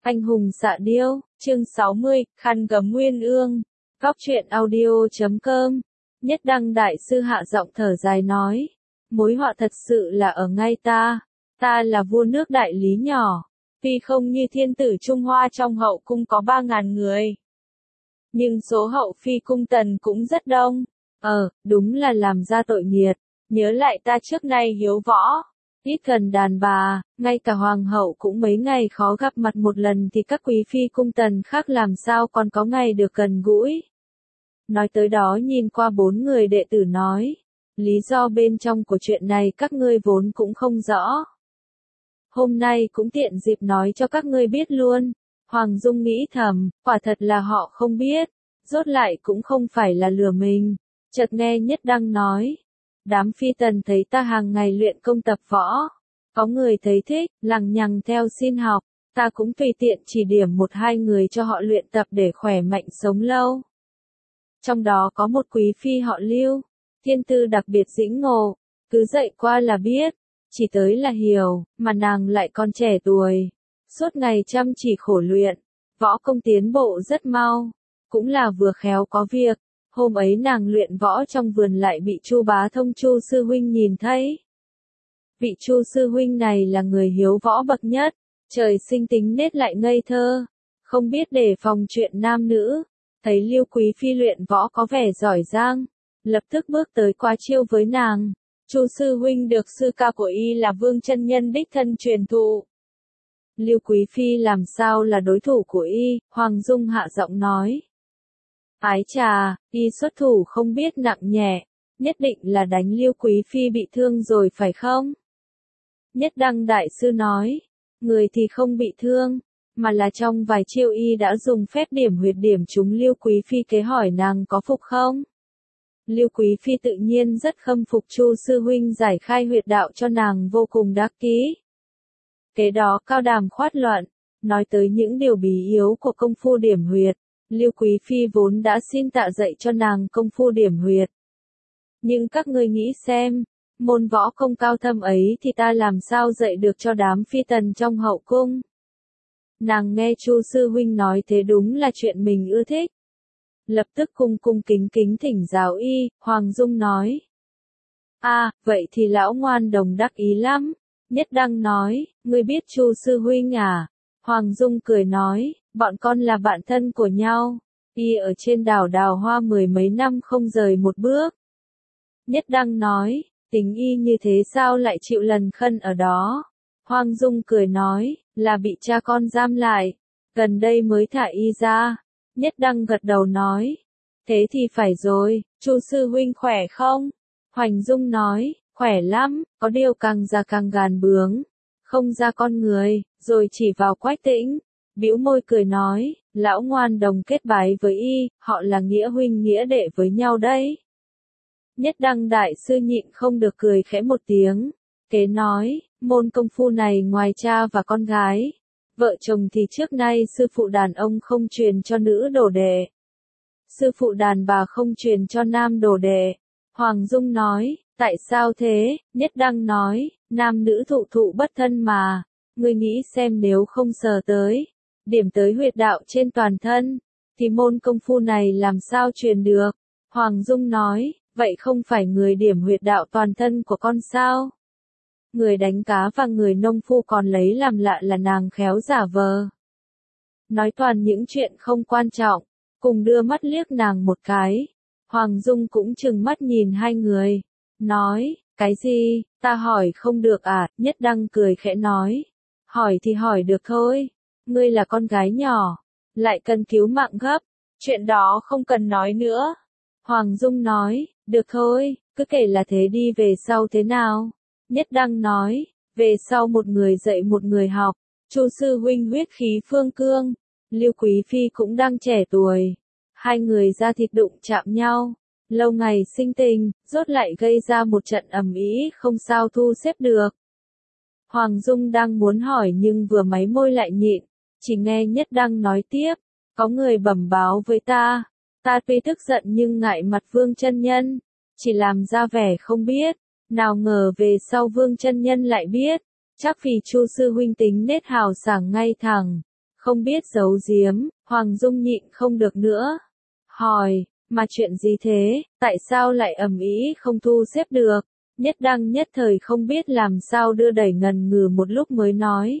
Anh hùng xạ điêu, chương 60, khăn gấm uyên ương. Góc truyện audio.com. Nhất Đăng đại sư hạ giọng thở dài nói, mối họa thật sự là ở ngay ta. Ta là vua nước đại lý nhỏ, tuy không như thiên tử Trung Hoa trong hậu cung có 3.000 người, nhưng số hậu phi cung tần cũng rất đông. Đúng là làm ra tội nghiệt. Nhớ lại ta trước nay hiếu võ, ít cần đàn bà, ngay cả hoàng hậu cũng mấy ngày khó gặp mặt một lần thì các quý phi cung tần khác làm sao còn có ngày được gần gũi. Nói tới đó nhìn qua 4 người đệ tử nói, lý do bên trong của chuyện này các ngươi vốn cũng không rõ. Hôm nay cũng tiện dịp nói cho các ngươi biết luôn. Hoàng Dung nghĩ thầm, quả thật là họ không biết, rốt lại cũng không phải là lừa mình. Chợt nghe Nhất Đăng nói, đám phi tần thấy ta hàng ngày luyện công tập võ, có người thấy thích, lằng nhằng theo xin học, ta cũng tùy tiện chỉ điểm 1-2 người cho họ luyện tập để khỏe mạnh sống lâu. Trong đó có một quý phi họ Lưu, thiên tư đặc biệt dĩnh ngộ, cứ dạy qua là biết, chỉ tới là hiểu, mà nàng lại còn trẻ tuổi, suốt ngày chăm chỉ khổ luyện, võ công tiến bộ rất mau, cũng là vừa khéo có việc. Hôm ấy nàng luyện võ trong vườn lại bị Chu Bá Thông Chu sư huynh nhìn thấy. Vị Chu sư huynh này là người hiếu võ bậc nhất, trời sinh tính nết lại ngây thơ, không biết đề phòng chuyện nam nữ, thấy Lưu quý phi luyện võ có vẻ giỏi giang, lập tức bước tới qua chiêu với nàng. Chu sư huynh được sư ca của y là Vương chân nhân đích thân truyền thụ. Lưu quý phi làm sao là đối thủ của y? Hoàng Dung hạ giọng nói. Ái chà, y xuất thủ không biết nặng nhẹ, nhất định là đánh Lưu quý phi bị thương rồi phải không? Nhất Đăng đại sư nói, người thì không bị thương, mà là trong vài chiêu y đã dùng phép điểm huyệt điểm trúng Lưu quý phi kế hỏi nàng có phục không? Lưu quý phi tự nhiên rất khâm phục Chu sư huynh giải khai huyệt đạo cho nàng vô cùng đắc kỹ. Kế đó cao đàm khoát luận, nói tới những điều bí yếu của công phu điểm huyệt. Lưu quý phi vốn đã xin tạ dạy cho nàng công phu điểm huyệt. Nhưng các ngươi nghĩ xem, môn võ công cao thâm ấy thì ta làm sao dạy được cho đám phi tần trong hậu cung. Nàng nghe Chu sư huynh nói thế đúng là chuyện mình ưa thích. Lập tức cung cung kính kính thỉnh giáo y. Hoàng Dung nói. Vậy thì lão ngoan đồng đắc ý lắm. Nhất Đăng nói, ngươi biết Chu sư huynh à? Hoàng Dung cười nói, bọn con là bạn thân của nhau. Y ở trên đảo Đào Hoa 10 mấy năm không rời một bước. Nhất Đăng nói, tính y như thế sao lại chịu lần khân ở đó? Hoàng Dung cười nói, là bị cha con giam lại, gần đây mới thả y ra. Nhất Đăng gật đầu nói, thế thì phải rồi, Chu sư huynh khỏe không? Hoành Dung nói, khỏe lắm, có điều càng già càng gàn bướng, không ra con người, rồi chỉ vào Quách Tĩnh, bĩu môi cười nói, lão ngoan đồng kết bái với y, họ là nghĩa huynh nghĩa đệ với nhau đấy. Nhất Đăng đại sư nhịn không được cười khẽ một tiếng, kế nói, môn công phu này ngoài cha và con gái, vợ chồng thì trước nay sư phụ đàn ông không truyền cho nữ đồ đệ. Sư phụ đàn bà không truyền cho nam đồ đệ. Hoàng Dung nói, tại sao thế? Nhất Đăng nói, nam nữ thụ thụ bất thân mà, ngươi nghĩ xem nếu không sờ tới, điểm tới huyệt đạo trên toàn thân, thì môn công phu này làm sao truyền được? Hoàng Dung nói, vậy không phải người điểm huyệt đạo toàn thân của con sao? Người đánh cá và người nông phu còn lấy làm lạ là nàng khéo giả vờ. Nói toàn những chuyện không quan trọng, cùng đưa mắt liếc nàng một cái. Hoàng Dung cũng trừng mắt nhìn hai người, nói, cái gì, ta hỏi không được à? Nhất Đăng cười khẽ nói, hỏi thì hỏi được thôi, ngươi là con gái nhỏ, lại cần cứu mạng gấp, chuyện đó không cần nói nữa. Hoàng Dung nói, được thôi, cứ kể là thế đi, về sau thế nào? Nhất Đăng nói, về sau một người dạy một người học, Chu sư huynh huyết khí phương cương, Lưu quý phi cũng đang trẻ tuổi, hai người da thịt đụng chạm nhau, lâu ngày sinh tình, rốt lại gây ra một trận ầm ĩ không sao thu xếp được. Hoàng Dung đang muốn hỏi nhưng vừa máy môi lại nhịn, chỉ nghe Nhất Đăng nói tiếp, có người bẩm báo với ta tuy tức giận nhưng ngại mặt Vương chân nhân, chỉ làm ra vẻ không biết, nào ngờ về sau Vương chân nhân lại biết, chắc vì Chu sư huynh tính nết hào sảng ngay thẳng, Không biết giấu giếm, Hoàng Dung nhịn không được nữa. Hỏi, mà chuyện gì thế, tại sao lại ầm ĩ không thu xếp được? Nhất Đăng nhất thời không biết làm sao đưa đẩy ngần ngừ một lúc mới nói.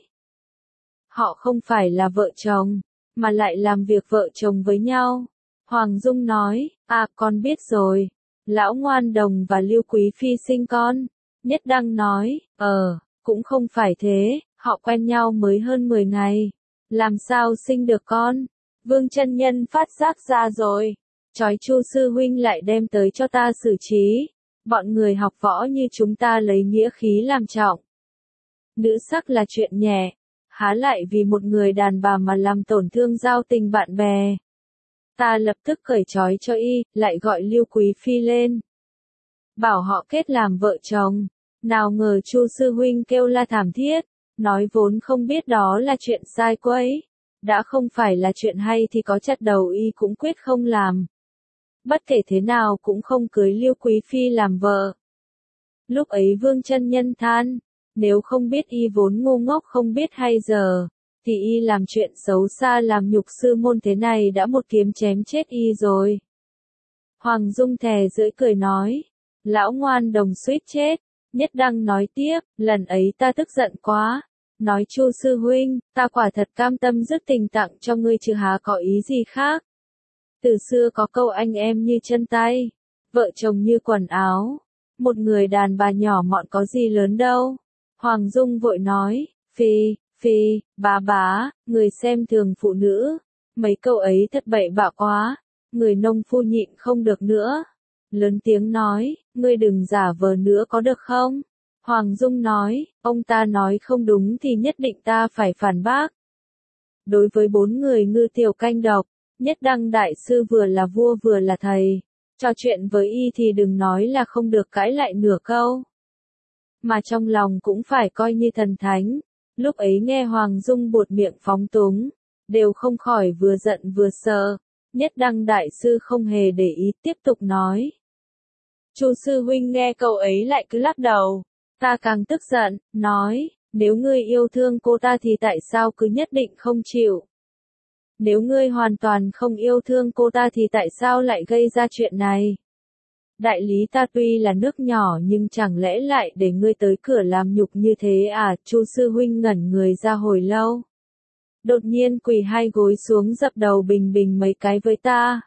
Họ không phải là vợ chồng, mà lại làm việc vợ chồng với nhau. Hoàng Dung nói, à con biết rồi, Lão Ngoan Đồng và Lưu Quý Phi sinh con. Nhất Đăng nói, cũng không phải thế, họ quen nhau mới hơn 10 ngày. Làm sao sinh được con? Vương chân nhân phát giác ra rồi. Chói Chu sư huynh lại đem tới cho ta xử trí. Bọn người học võ như chúng ta lấy nghĩa khí làm trọng. Nữ sắc là chuyện nhẹ, há lại vì một người đàn bà mà làm tổn thương giao tình bạn bè. Ta lập tức cởi trói cho y, lại gọi Lưu Quý Phi lên. Bảo họ kết làm vợ chồng. Nào ngờ Chu sư huynh kêu la thảm thiết, nói vốn không biết đó là chuyện sai quấy. Đã không phải là chuyện hay thì có chặt đầu y cũng quyết không làm. Bất kể thế nào cũng không cưới Lưu Quý Phi làm vợ. Lúc ấy Vương chân nhân than, nếu không biết y vốn ngu ngốc không biết hay giờ, thì y làm chuyện xấu xa làm nhục sư môn thế này đã một kiếm chém chết y rồi. Hoàng Dung thè rưỡi cười nói, Lão Ngoan Đồng suýt chết. Nhất Đăng nói tiếp, lần ấy ta tức giận quá. Nói Chu sư huynh, ta quả thật cam tâm dứt tình tặng cho ngươi chứ há có ý gì khác. Từ xưa có câu anh em như chân tay, vợ chồng như quần áo. Một người đàn bà nhỏ mọn có gì lớn đâu. Hoàng Dung vội nói, Phi, bá, người xem thường phụ nữ. Mấy câu ấy thật bậy bạ quá. Người nông phu nhịn không được nữa. Lớn tiếng nói, ngươi đừng giả vờ nữa có được không? Hoàng Dung nói, ông ta nói không đúng thì nhất định ta phải phản bác. Đối với 4 người ngư tiểu canh độc, Nhất Đăng đại sư vừa là vua vừa là thầy. Trò chuyện với y thì đừng nói là không được cãi lại nửa câu. Mà trong lòng cũng phải coi như thần thánh. Lúc ấy nghe Hoàng Dung buột miệng phóng túng, đều không khỏi vừa giận vừa sợ. Nhất Đăng đại sư không hề để ý tiếp tục nói. Chu sư huynh nghe câu ấy lại cứ lắc đầu. Ta càng tức giận, nói, nếu ngươi yêu thương cô ta thì tại sao cứ nhất định không chịu? Nếu ngươi hoàn toàn không yêu thương cô ta thì tại sao lại gây ra chuyện này? Đại lý ta tuy là nước nhỏ nhưng chẳng lẽ lại để ngươi tới cửa làm nhục như thế à? Chu sư huynh ngẩn người ra hồi lâu. Đột nhiên quỳ hai gối xuống dập đầu bình bình mấy cái với ta.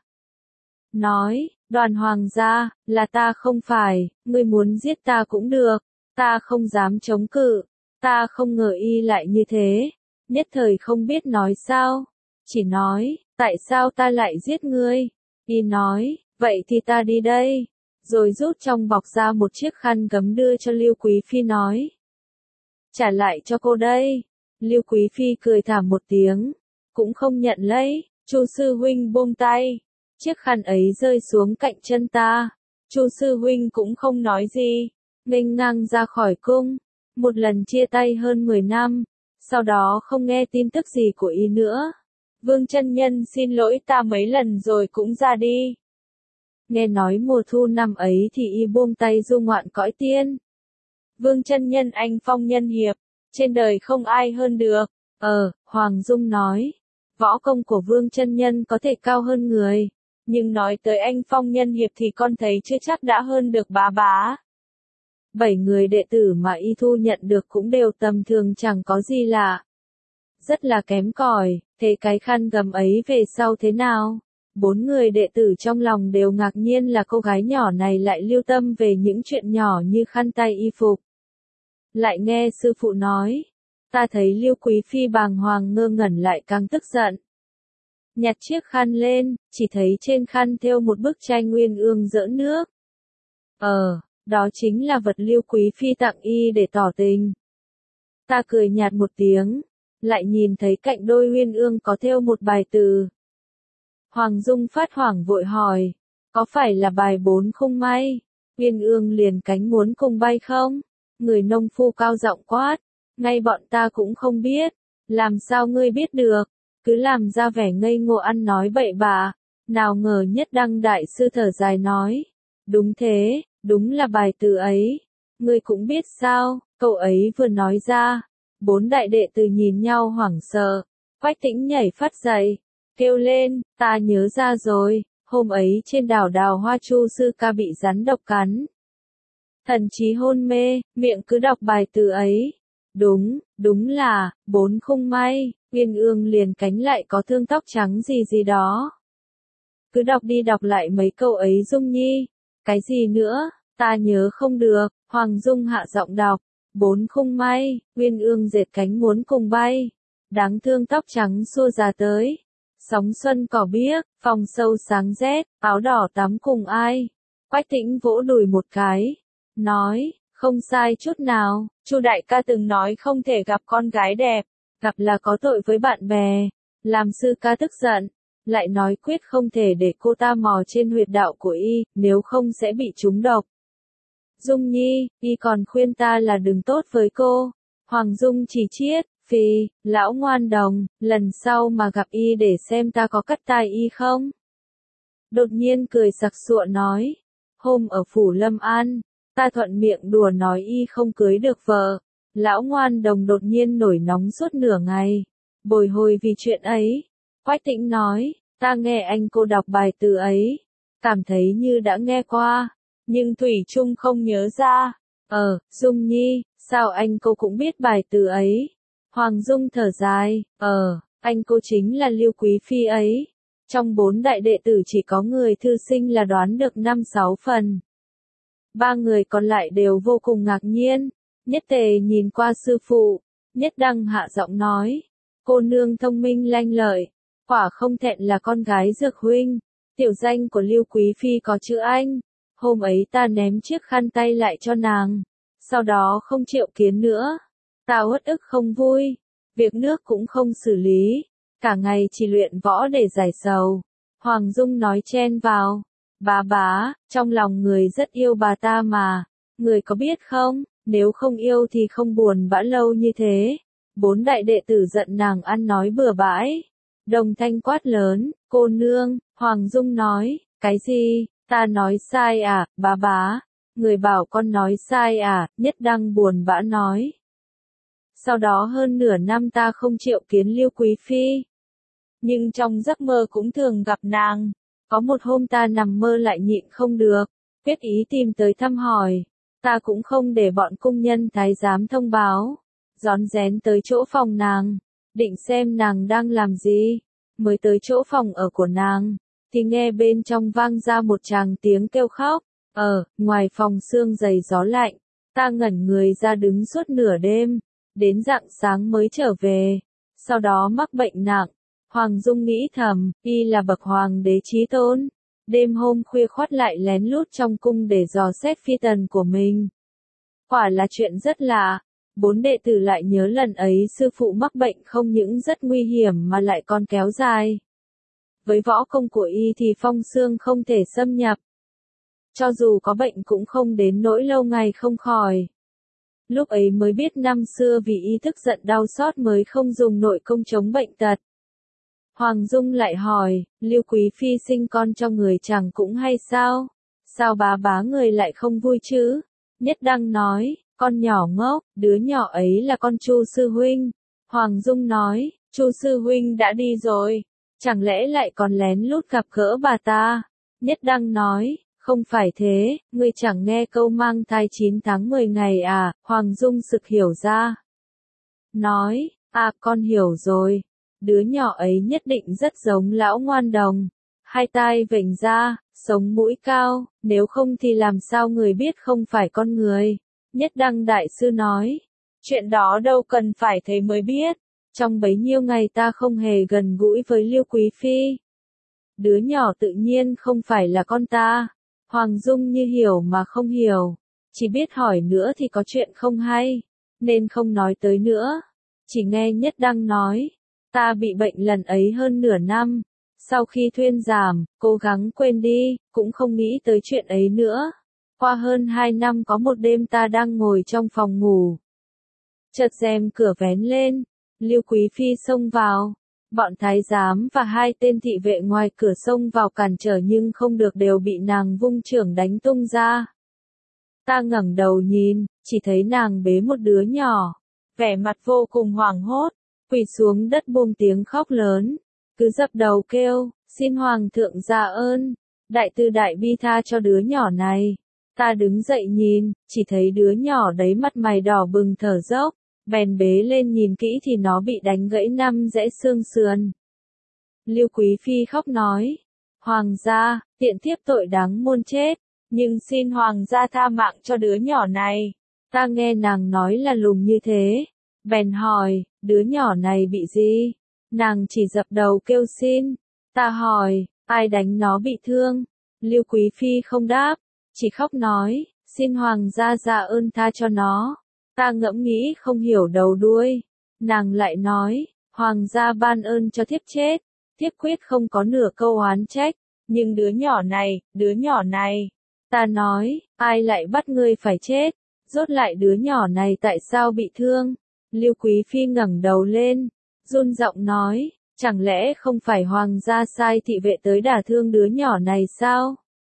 Nói, Đoàn hoàng gia, là ta không phải, ngươi muốn giết ta cũng được, ta không dám chống cự, ta không ngờ y lại như thế, nhất thời không biết nói sao, chỉ nói, tại sao ta lại giết ngươi, y nói, vậy thì ta đi đây, rồi rút trong bọc ra một chiếc khăn gấm đưa cho Lưu Quý Phi nói, trả lại cho cô đây, Lưu Quý Phi cười thảm một tiếng, cũng không nhận lấy, Chu sư huynh buông tay. Chiếc khăn ấy rơi xuống cạnh chân ta. Chu sư huynh cũng không nói gì, nghênh ngang ra khỏi cung. Một lần chia tay hơn 10 năm, sau đó không nghe tin tức gì của y nữa. Vương chân nhân xin lỗi ta mấy lần rồi cũng ra đi. Nghe nói mùa thu năm ấy thì y buông tay du ngoạn cõi tiên. Vương chân nhân anh phong nhân hiệp, trên đời không ai hơn được. Hoàng Dung nói, võ công của Vương chân nhân có thể cao hơn người. Nhưng nói tới anh phong nhân hiệp thì con thấy chưa chắc đã hơn được bá. 7 người đệ tử mà y thu nhận được cũng đều tầm thường chẳng có gì lạ. Rất là kém cỏi, thế cái khăn gấm ấy về sau thế nào? 4 người đệ tử trong lòng đều ngạc nhiên là cô gái nhỏ này lại lưu tâm về những chuyện nhỏ như khăn tay y phục. Lại nghe sư phụ nói, ta thấy Lưu Quý Phi bàng hoàng ngơ ngẩn lại càng tức giận. Nhặt chiếc khăn lên, chỉ thấy trên khăn thêu một bức tranh uyên ương rỡ nước. Đó chính là vật Lưu Quý Phi tặng y để tỏ tình. Ta cười nhạt một tiếng, lại nhìn thấy cạnh đôi uyên ương có thêu một bài từ. Hoàng Dung phát hoảng vội hỏi, có phải là bài 4 khung may, uyên ương liền cánh muốn cùng bay không? Người nông phu cao giọng quát, ngay bọn ta cũng không biết, làm sao ngươi biết được? Cứ làm ra vẻ ngây ngô ăn nói bậy bạ, nào ngờ Nhất Đăng đại sư thở dài nói, đúng thế, đúng là bài từ ấy, ngươi cũng biết sao, câu ấy vừa nói ra, 4 đại đệ tử nhìn nhau hoảng sợ, Quách Tĩnh nhảy phát dậy, kêu lên, ta nhớ ra rồi, hôm ấy trên đảo Đào Hoa Chu sư ca bị rắn độc cắn. Thần trí hôn mê, miệng cứ đọc bài từ ấy. Đúng là, 4 khung may, Uyên Ương liền cánh lại có thương tóc trắng gì gì đó. Cứ đọc đi đọc lại mấy câu ấy Dung Nhi. Cái gì nữa, ta nhớ không được, Hoàng Dung hạ giọng đọc. 4 khung may, Uyên Ương dệt cánh muốn cùng bay. Đáng thương tóc trắng xua già tới. Sóng xuân cỏ biếc, phòng sâu sáng rét, áo đỏ tắm cùng ai. Quách Tĩnh vỗ đùi một cái, nói, không sai chút nào, Chu đại ca từng nói không thể gặp con gái đẹp, gặp là có tội với bạn bè. Làm sư ca tức giận, lại nói quyết không thể để cô ta mò trên huyệt đạo của y, nếu không sẽ bị trúng độc. Dung Nhi, y còn khuyên ta là đừng tốt với cô. Hoàng Dung chỉ chiết, phì, lão ngoan đồng, lần sau mà gặp y để xem ta có cắt tai y không. Đột nhiên cười sặc sụa nói, hôm ở phủ Lâm An, ta thuận miệng đùa nói y không cưới được vợ. Lão ngoan đồng đột nhiên nổi nóng suốt nửa ngày, bồi hồi vì chuyện ấy. Quách Tĩnh nói, ta nghe anh cô đọc bài từ ấy, cảm thấy như đã nghe qua, nhưng thủy chung không nhớ ra. Dung Nhi, sao anh cô cũng biết bài từ ấy? Hoàng Dung thở dài, anh cô chính là Lưu Quý Phi ấy. Trong 4 đại đệ tử chỉ có người thư sinh là đoán được 5-6 phần. 3 người còn lại đều vô cùng ngạc nhiên. Nhất Tề nhìn qua sư phụ, Nhất Đăng hạ giọng nói, cô nương thông minh lanh lợi, quả không thẹn là con gái Dược huynh. Tiểu danh của Lưu Quý Phi có chữ Anh. Hôm ấy ta ném chiếc khăn tay lại cho nàng, sau đó không triệu kiến nữa. Ta uất ức không vui, việc nước cũng không xử lý, cả ngày chỉ luyện võ để giải sầu. Hoàng Dung nói chen vào, bá, trong lòng người rất yêu bà ta mà, người có biết không, nếu không yêu thì không buồn bã lâu như thế. 4 đại đệ tử giận nàng ăn nói bừa bãi. Đồng thanh quát lớn, cô nương. Hoàng Dung nói, cái gì, ta nói sai à, bá, người bảo con nói sai à, Nhất Đăng buồn bã nói. Sau đó hơn nửa năm ta không triệu kiến Lưu Quý Phi, nhưng trong giấc mơ cũng thường gặp nàng. Có một hôm ta nằm mơ lại nhịn không được, quyết ý tìm tới thăm hỏi. Ta cũng không để bọn cung nhân thái giám thông báo, rón rén tới chỗ phòng nàng, định xem nàng đang làm gì. Mới tới chỗ phòng ở của nàng, thì nghe bên trong vang ra một tràng tiếng kêu khóc. Ngoài phòng sương dày gió lạnh, ta ngẩn người ra đứng suốt nửa đêm, đến rạng sáng mới trở về, sau đó mắc bệnh nặng. Hoàng Dung nghĩ thầm, y là bậc hoàng đế chí tôn, đêm hôm khuya khoắt lại lén lút trong cung để dò xét phi tần của mình. Quả là chuyện rất lạ. 4 đệ tử lại nhớ lần ấy sư phụ mắc bệnh không những rất nguy hiểm mà lại còn kéo dài. Với võ công của y thì phong xương không thể xâm nhập. Cho dù có bệnh cũng không đến nỗi lâu ngày không khỏi. Lúc ấy mới biết năm xưa vì y tức giận đau xót mới không dùng nội công chống bệnh tật. Hoàng Dung lại hỏi, Lưu Quý Phi sinh con cho người chẳng cũng hay sao? Sao bá người lại không vui chứ? Nhất Đăng nói, con nhỏ ngốc, đứa nhỏ ấy là con Chu sư huynh. Hoàng Dung nói, Chu sư huynh đã đi rồi, chẳng lẽ lại còn lén lút gặp gỡ bà ta? Nhất Đăng nói, không phải thế, ngươi chẳng nghe câu mang thai 9 tháng 10 ngày à? Hoàng Dung sực hiểu ra. Nói, con hiểu rồi. Đứa nhỏ ấy nhất định rất giống lão ngoan đồng. 2 tai vểnh ra, sống mũi cao, nếu không thì làm sao người biết không phải con người. Nhất Đăng đại sư nói, chuyện đó đâu cần phải thấy mới biết. Trong bấy nhiêu ngày ta không hề gần gũi với Lưu Quý Phi. Đứa nhỏ tự nhiên không phải là con ta. Hoàng Dung như hiểu mà không hiểu, chỉ biết hỏi nữa thì có chuyện không hay, nên không nói tới nữa. Chỉ nghe Nhất Đăng nói, ta bị bệnh lần ấy hơn nửa năm, sau khi thuyên giảm, cố gắng quên đi, cũng không nghĩ tới chuyện ấy nữa. Qua hơn 2 năm có một đêm ta đang ngồi trong phòng ngủ, chợt rèm cửa vén lên, Lưu Quý Phi xông vào. Bọn thái giám và 2 tên thị vệ ngoài cửa xông vào cản trở nhưng không được đều bị nàng vung chưởng đánh tung ra. Ta ngẩng đầu nhìn, chỉ thấy nàng bế một đứa nhỏ, vẻ mặt vô cùng hoảng hốt. quỳ xuống đất buông tiếng khóc lớn, cứ dập đầu kêu, xin Hoàng thượng ra ơn, đại từ đại bi tha cho đứa nhỏ này. Ta đứng dậy nhìn, chỉ thấy đứa nhỏ đấy mặt mày đỏ bừng thở dốc, bèn bế lên nhìn kỹ thì nó bị đánh gãy 5 rẽ xương sườn. Lưu Quý Phi khóc nói, Hoàng gia, tiện thiếp tội đáng muôn chết, nhưng xin Hoàng gia tha mạng cho đứa nhỏ này. Ta nghe nàng nói là lùng như thế, bèn hỏi, đứa nhỏ này bị gì? Nàng chỉ dập đầu kêu xin. Ta hỏi, ai đánh nó bị thương? Lưu Quý Phi không đáp, chỉ khóc nói, xin Hoàng gia ra ơn tha cho nó. Ta ngẫm nghĩ không hiểu đầu đuôi. Nàng lại nói, Hoàng gia ban ơn cho thiếp chết, thiếp quyết không có nửa câu oán trách, nhưng đứa nhỏ này. Ta nói, ai lại bắt ngươi phải chết? Rốt lại đứa nhỏ này tại sao bị thương? Lưu Quý Phi ngẩng đầu lên, run giọng nói, chẳng lẽ không phải Hoàng gia sai thị vệ tới đả thương đứa nhỏ này sao?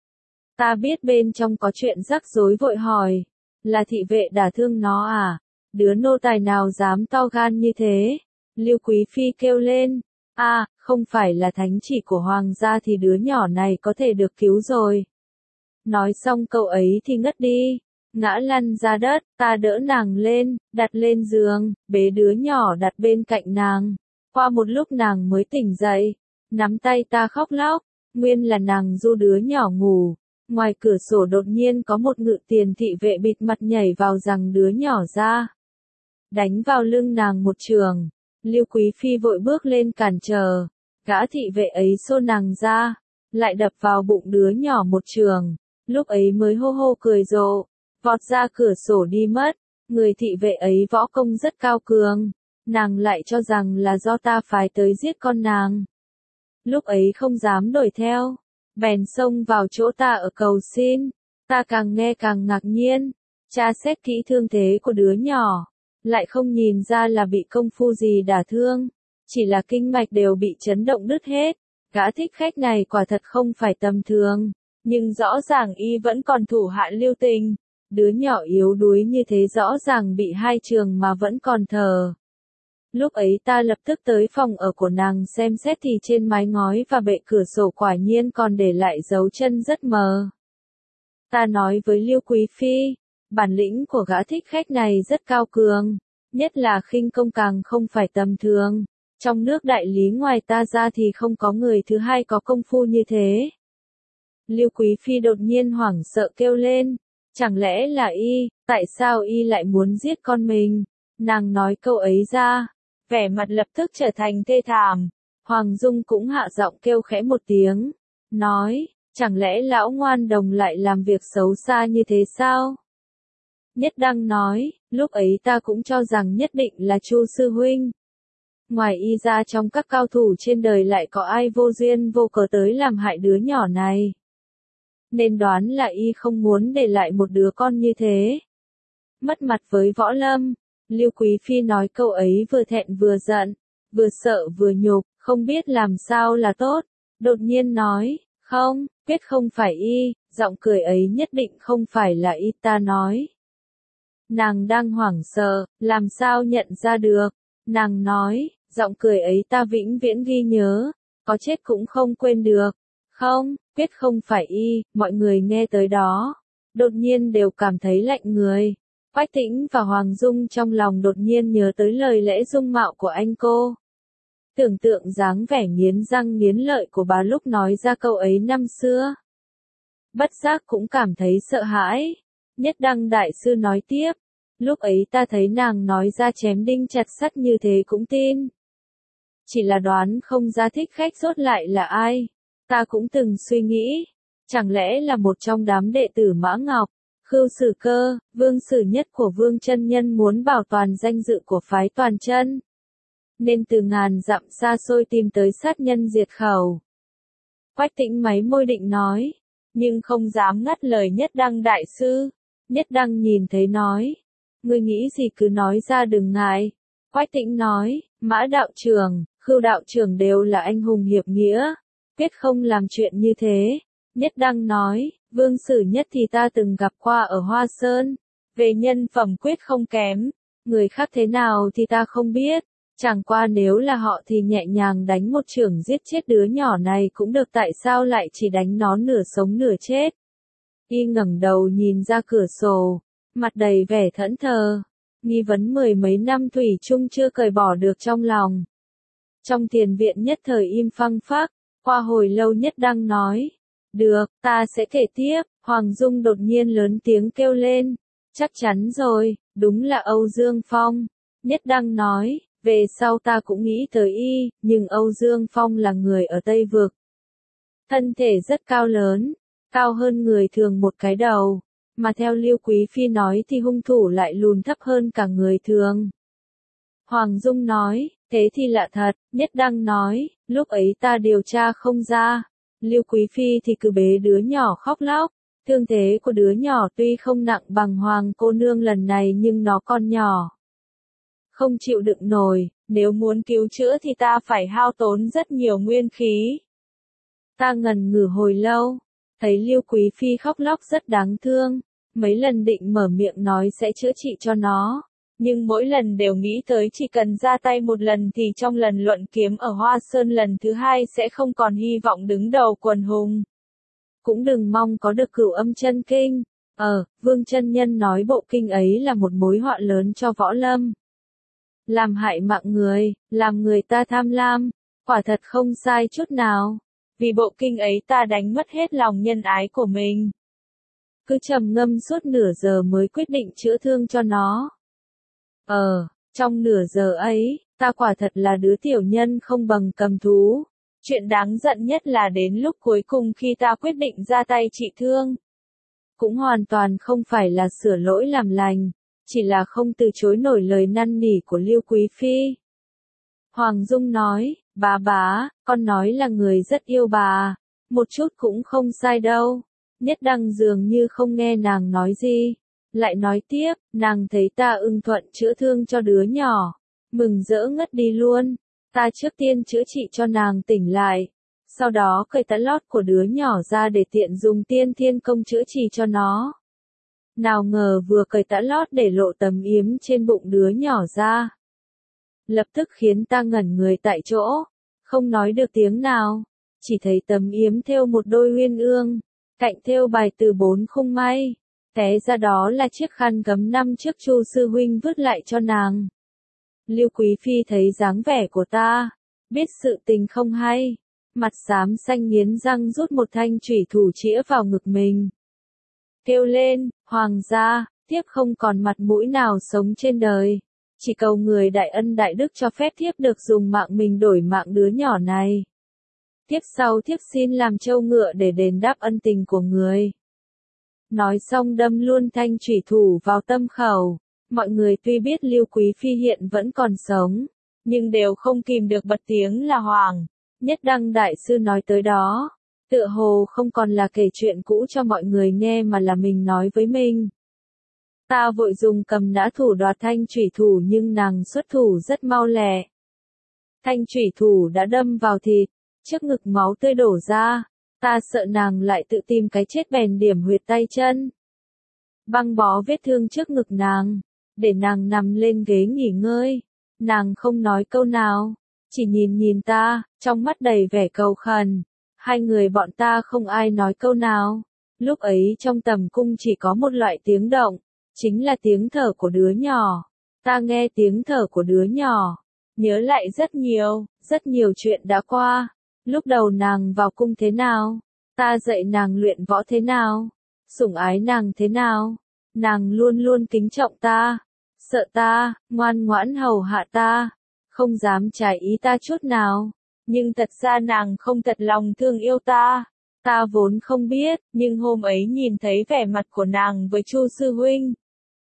Ta biết bên trong có chuyện rắc rối vội hỏi, là thị vệ đả thương nó à? Đứa nô tài nào dám to gan như thế? Lưu Quý Phi kêu lên, không phải là thánh chỉ của Hoàng gia thì đứa nhỏ này có thể được cứu rồi. Nói xong câu ấy thì ngất đi, ngã lăn ra đất, ta đỡ nàng lên, đặt lên giường, bế đứa nhỏ đặt bên cạnh nàng. Qua một lúc nàng mới tỉnh dậy, nắm tay ta khóc lóc, nguyên là nàng du đứa nhỏ ngủ. Ngoài cửa sổ đột nhiên có một ngự tiền thị vệ bịt mặt nhảy vào giằng đứa nhỏ ra, đánh vào lưng nàng một trường. Lưu Quý Phi vội bước lên cản trở, gã thị vệ ấy xô nàng ra, lại đập vào bụng đứa nhỏ một trường, lúc ấy mới hô hô cười rộ, vọt ra cửa sổ đi mất. Người thị vệ ấy võ công rất cao cường, nàng lại cho rằng là do ta phái tới giết con nàng. Lúc ấy không dám đuổi theo, bèn xông vào chỗ ta ở cầu xin. Ta càng nghe càng ngạc nhiên, tra xét kỹ thương thế của đứa nhỏ, lại không nhìn ra là bị công phu gì đả thương, chỉ là kinh mạch đều bị chấn động đứt hết. Gã thích khách này quả thật không phải tầm thường, nhưng rõ ràng y vẫn còn thủ hạ lưu tình. Đứa nhỏ yếu đuối như thế rõ ràng bị 2 trường mà vẫn còn thở. Lúc ấy ta lập tức tới phòng ở của nàng xem xét thì trên mái ngói và bệ cửa sổ quả nhiên còn để lại dấu chân rất mờ. Ta nói với Lưu Quý Phi, bản lĩnh của gã thích khách này rất cao cường, nhất là khinh công càng không phải tầm thường. Trong nước đại lý ngoài ta ra thì không có người thứ hai có công phu như thế. Lưu Quý Phi đột nhiên hoảng sợ kêu lên, chẳng lẽ là y, tại sao y lại muốn giết con mình? Nàng nói câu ấy ra, vẻ mặt lập tức trở thành thê thảm. Hoàng Dung cũng hạ giọng kêu khẽ một tiếng, nói, chẳng lẽ lão ngoan đồng lại làm việc xấu xa như thế sao? Nhất Đăng nói, lúc ấy ta cũng cho rằng nhất định là Chu sư huynh. Ngoài y ra trong các cao thủ trên đời lại có ai vô duyên vô cớ tới làm hại đứa nhỏ này. Nên đoán là y không muốn để lại một đứa con như thế. Mất mặt với Võ Lâm, Lưu Quý Phi nói câu ấy vừa thẹn vừa giận, vừa sợ vừa nhục, không biết làm sao là tốt. Đột nhiên nói, không, quyết không phải y, giọng cười ấy nhất định không phải là y. Ta nói. Nàng đang hoảng sợ, làm sao nhận ra được. Nàng nói, giọng cười ấy ta vĩnh viễn ghi nhớ, có chết cũng không quên được. Không, quyết không phải y. Mọi người nghe tới đó, đột nhiên đều cảm thấy lạnh người. Quách Tĩnh và Hoàng Dung trong lòng đột nhiên nhớ tới lời lẽ dung mạo của anh cô. Tưởng tượng dáng vẻ nghiến răng nghiến lợi của bà lúc nói ra câu ấy năm xưa. Bất giác cũng cảm thấy sợ hãi. Nhất Đăng đại sư nói tiếp, lúc ấy ta thấy nàng nói ra chém đinh chặt sắt như thế cũng tin. Chỉ là đoán không ra thích khách rốt lại là ai. Ta cũng từng suy nghĩ, chẳng lẽ là một trong đám đệ tử Mã Ngọc, Khưu Sử Cơ, Vương Sử Nhất của Vương Chân Nhân muốn bảo toàn danh dự của phái Toàn Chân, nên từ ngàn dặm xa xôi tìm tới sát nhân diệt khẩu. Quách Tĩnh máy môi định nói, nhưng không dám ngắt lời Nhất Đăng đại sư. Nhất Đăng nhìn thấy nói, ngươi nghĩ gì cứ nói ra đừng ngại. Quách Tĩnh nói, Mã đạo trưởng, Khưu đạo trưởng đều là anh hùng hiệp nghĩa, quyết không làm chuyện như thế. Nhất Đăng nói, Vương Sử Nhất thì ta từng gặp qua ở Hoa Sơn, về nhân phẩm quyết không kém, người khác thế nào thì ta không biết, Chẳng qua nếu là họ thì nhẹ nhàng đánh một chưởng giết chết đứa nhỏ này cũng được, tại sao lại chỉ đánh nó nửa sống nửa chết. Y ngẩng đầu nhìn ra cửa sổ, mặt đầy vẻ thẫn thờ, nghi vấn mười mấy năm thủy chung chưa cởi bỏ được trong lòng. Trong thiền viện nhất thời im phăng phắc, qua hồi lâu Nhất Đăng nói, được, ta sẽ kể tiếp. Hoàng Dung đột nhiên lớn tiếng kêu lên, chắc chắn rồi, đúng là Âu Dương Phong. Nhất Đăng nói, về sau ta cũng nghĩ tới y, nhưng Âu Dương Phong là người ở Tây Vực. Thân thể rất cao lớn, cao hơn người thường một cái đầu, mà theo Lưu Quý Phi nói thì hung thủ lại lùn thấp hơn cả người thường. Hoàng Dung nói, thế thì lạ thật. Nhất Đăng nói, lúc ấy ta điều tra không ra. Lưu Quý Phi thì cứ bế đứa nhỏ khóc lóc. Thương thế của đứa nhỏ tuy không nặng bằng Hoàng cô nương lần này nhưng nó còn nhỏ, không chịu đựng nổi, nếu muốn cứu chữa thì ta phải hao tốn rất nhiều nguyên khí. Ta ngần ngừ hồi lâu, thấy Lưu Quý Phi khóc lóc rất đáng thương, mấy lần định mở miệng nói sẽ chữa trị cho nó, nhưng mỗi lần đều nghĩ tới chỉ cần ra tay một lần thì trong lần luận kiếm ở Hoa Sơn lần thứ hai sẽ không còn hy vọng đứng đầu quần hùng. Cũng đừng mong có được Cửu Âm Chân Kinh. Vương chân nhân nói bộ kinh ấy là một mối họa lớn cho võ lâm. Làm hại mạng người, làm người ta tham lam, quả thật không sai chút nào. Vì bộ kinh ấy ta đánh mất hết lòng nhân ái của mình. Cứ trầm ngâm suốt nửa giờ mới quyết định chữa thương cho nó. Trong nửa giờ ấy, ta quả thật là đứa tiểu nhân không bằng cầm thú. Chuyện đáng giận nhất là đến lúc cuối cùng khi ta quyết định ra tay trị thương. Cũng hoàn toàn không phải là sửa lỗi làm lành, chỉ là không từ chối nổi lời năn nỉ của Lưu Quý Phi. Hoàng Dung nói, bá, con nói là người rất yêu bà, một chút cũng không sai đâu. Nhất Đăng dường như không nghe nàng nói gì, lại nói tiếp, nàng thấy ta ưng thuận chữa thương cho đứa nhỏ, mừng rỡ ngất đi luôn. Ta trước tiên chữa trị cho nàng tỉnh lại, sau đó cởi tã lót của đứa nhỏ ra để tiện dùng Tiên Thiên Công chữa trị cho nó. Nào ngờ vừa cởi tã lót để lộ tấm yếm trên bụng đứa nhỏ ra, lập tức khiến ta ngẩn người tại chỗ, không nói được tiếng nào, chỉ thấy tấm yếm thêu một đôi uyên ương, cạnh thêu bài từ 4 khung may, té ra đó là chiếc khăn gấm năm trước Chu sư huynh vứt lại cho nàng. Lưu Quý Phi thấy dáng vẻ của ta, biết sự tình không hay, mặt xám xanh nghiến răng rút một thanh chủy thủ chĩa vào ngực mình. Kêu lên, hoàng gia, thiếp không còn mặt mũi nào sống trên đời, chỉ cầu người đại ân đại đức cho phép thiếp được dùng mạng mình đổi mạng đứa nhỏ này. Tiếp sau thiếp xin làm trâu ngựa để đền đáp ân tình của người. Nói xong đâm luôn thanh chủy thủ vào tâm khẩu. Mọi người tuy biết Lưu Quý Phi hiện vẫn còn sống, nhưng đều không kìm được bật tiếng là Hoàng. Nhất Đăng đại sư nói tới đó, tựa hồ không còn là kể chuyện cũ cho mọi người nghe mà là mình nói với mình. Ta vội dùng cầm nã thủ đoạt thanh chủy thủ nhưng nàng xuất thủ rất mau lẹ. Thanh chủy thủ đã đâm vào thịt, trước ngực máu tươi đổ ra, ta sợ nàng lại tự tìm cái chết bèn điểm huyệt tay chân. Băng bó vết thương trước ngực nàng, để nàng nằm lên ghế nghỉ ngơi. Nàng không nói câu nào, chỉ nhìn ta, trong mắt đầy vẻ cầu khẩn. Hai người bọn ta không ai nói câu nào. Lúc ấy trong tầm cung chỉ có một loại tiếng động, chính là tiếng thở của đứa nhỏ. Ta nghe tiếng thở của đứa nhỏ, nhớ lại rất nhiều chuyện đã qua. Lúc đầu nàng vào cung thế nào? Ta dạy nàng luyện võ thế nào? Sủng ái nàng thế nào? Nàng luôn luôn kính trọng ta, sợ ta, ngoan ngoãn hầu hạ ta, không dám trái ý ta chút nào. Nhưng thật ra nàng không thật lòng thương yêu ta. Ta vốn không biết, nhưng hôm ấy nhìn thấy vẻ mặt của nàng với Chu sư huynh,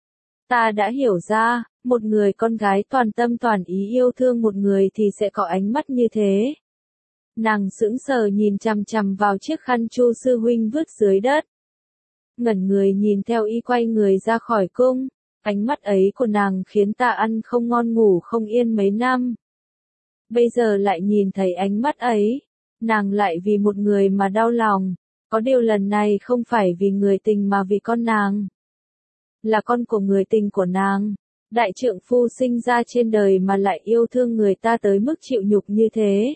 ta đã hiểu ra, một người con gái toàn tâm toàn ý yêu thương một người thì sẽ có ánh mắt như thế. Nàng sững sờ nhìn chằm chằm vào chiếc khăn Chu sư huynh vứt dưới đất. Ngẩn người nhìn theo y quay người ra khỏi cung, ánh mắt ấy của nàng khiến ta ăn không ngon ngủ không yên mấy năm. Bây giờ lại nhìn thấy ánh mắt ấy, nàng lại vì một người mà đau lòng, có điều lần này không phải vì người tình mà vì con nàng. Là con của người tình của nàng, đại trượng phu sinh ra trên đời mà lại yêu thương người ta tới mức chịu nhục như thế.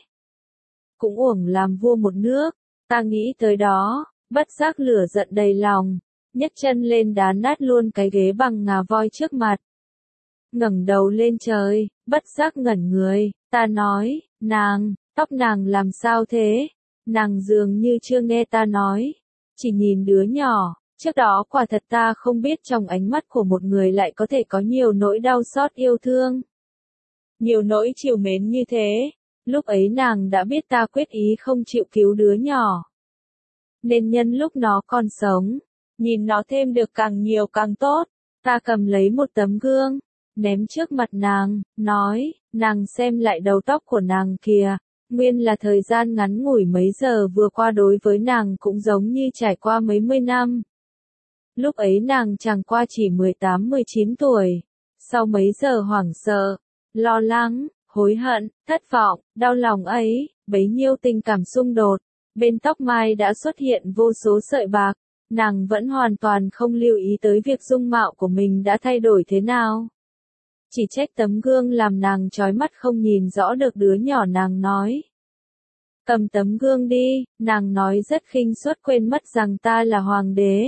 Cũng uổng làm vua một nước, ta nghĩ tới đó, bất giác lửa giận đầy lòng, nhấc chân lên đá nát luôn cái ghế bằng ngà voi trước mặt. Ngẩng đầu lên trời, bất giác ngẩn người, ta nói, nàng, tóc nàng làm sao thế? Nàng dường như chưa nghe ta nói, chỉ nhìn đứa nhỏ. Trước đó quả thật ta không biết trong ánh mắt của một người lại có thể có nhiều nỗi đau xót yêu thương. Nhiều nỗi trìu mến như thế. Lúc ấy nàng đã biết ta quyết ý không chịu cứu đứa nhỏ. Nên nhân lúc nó còn sống, nhìn nó thêm được càng nhiều càng tốt, ta cầm lấy một tấm gương, ném trước mặt nàng, nói, nàng xem lại đầu tóc của nàng kìa. Nguyên là thời gian ngắn ngủi mấy giờ vừa qua đối với nàng cũng giống như trải qua mấy mươi năm. Lúc ấy nàng chẳng qua chỉ 18-19 tuổi. Sau mấy giờ hoảng sợ, lo lắng, hối hận, thất vọng, đau lòng ấy, bấy nhiêu tình cảm xung đột, bên tóc mai đã xuất hiện vô số sợi bạc, nàng vẫn hoàn toàn không lưu ý tới việc dung mạo của mình đã thay đổi thế nào. Chỉ trách tấm gương làm nàng chói mắt không nhìn rõ được đứa nhỏ. Nàng nói, cầm tấm gương đi, nàng nói rất khinh suất quên mất rằng ta là hoàng đế.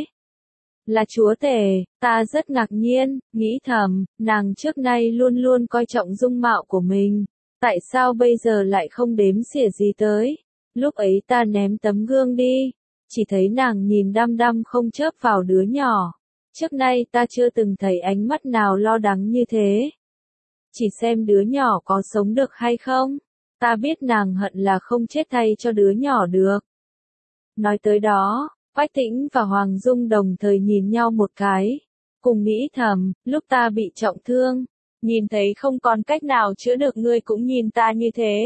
Là chúa tể, ta rất ngạc nhiên, nghĩ thầm, nàng trước nay luôn luôn coi trọng dung mạo của mình, tại sao bây giờ lại không đếm xỉa gì tới. Lúc ấy ta ném tấm gương đi, chỉ thấy nàng nhìn đăm đăm không chớp vào đứa nhỏ. Trước nay ta chưa từng thấy ánh mắt nào lo lắng như thế. Chỉ xem đứa nhỏ có sống được hay không. Ta biết nàng hận là không chết thay cho đứa nhỏ được. Nói tới đó, Quách Tĩnh và Hoàng Dung đồng thời nhìn nhau một cái, cùng nghĩ thầm, lúc ta bị trọng thương, nhìn thấy không còn cách nào chữa được ngươi cũng nhìn ta như thế.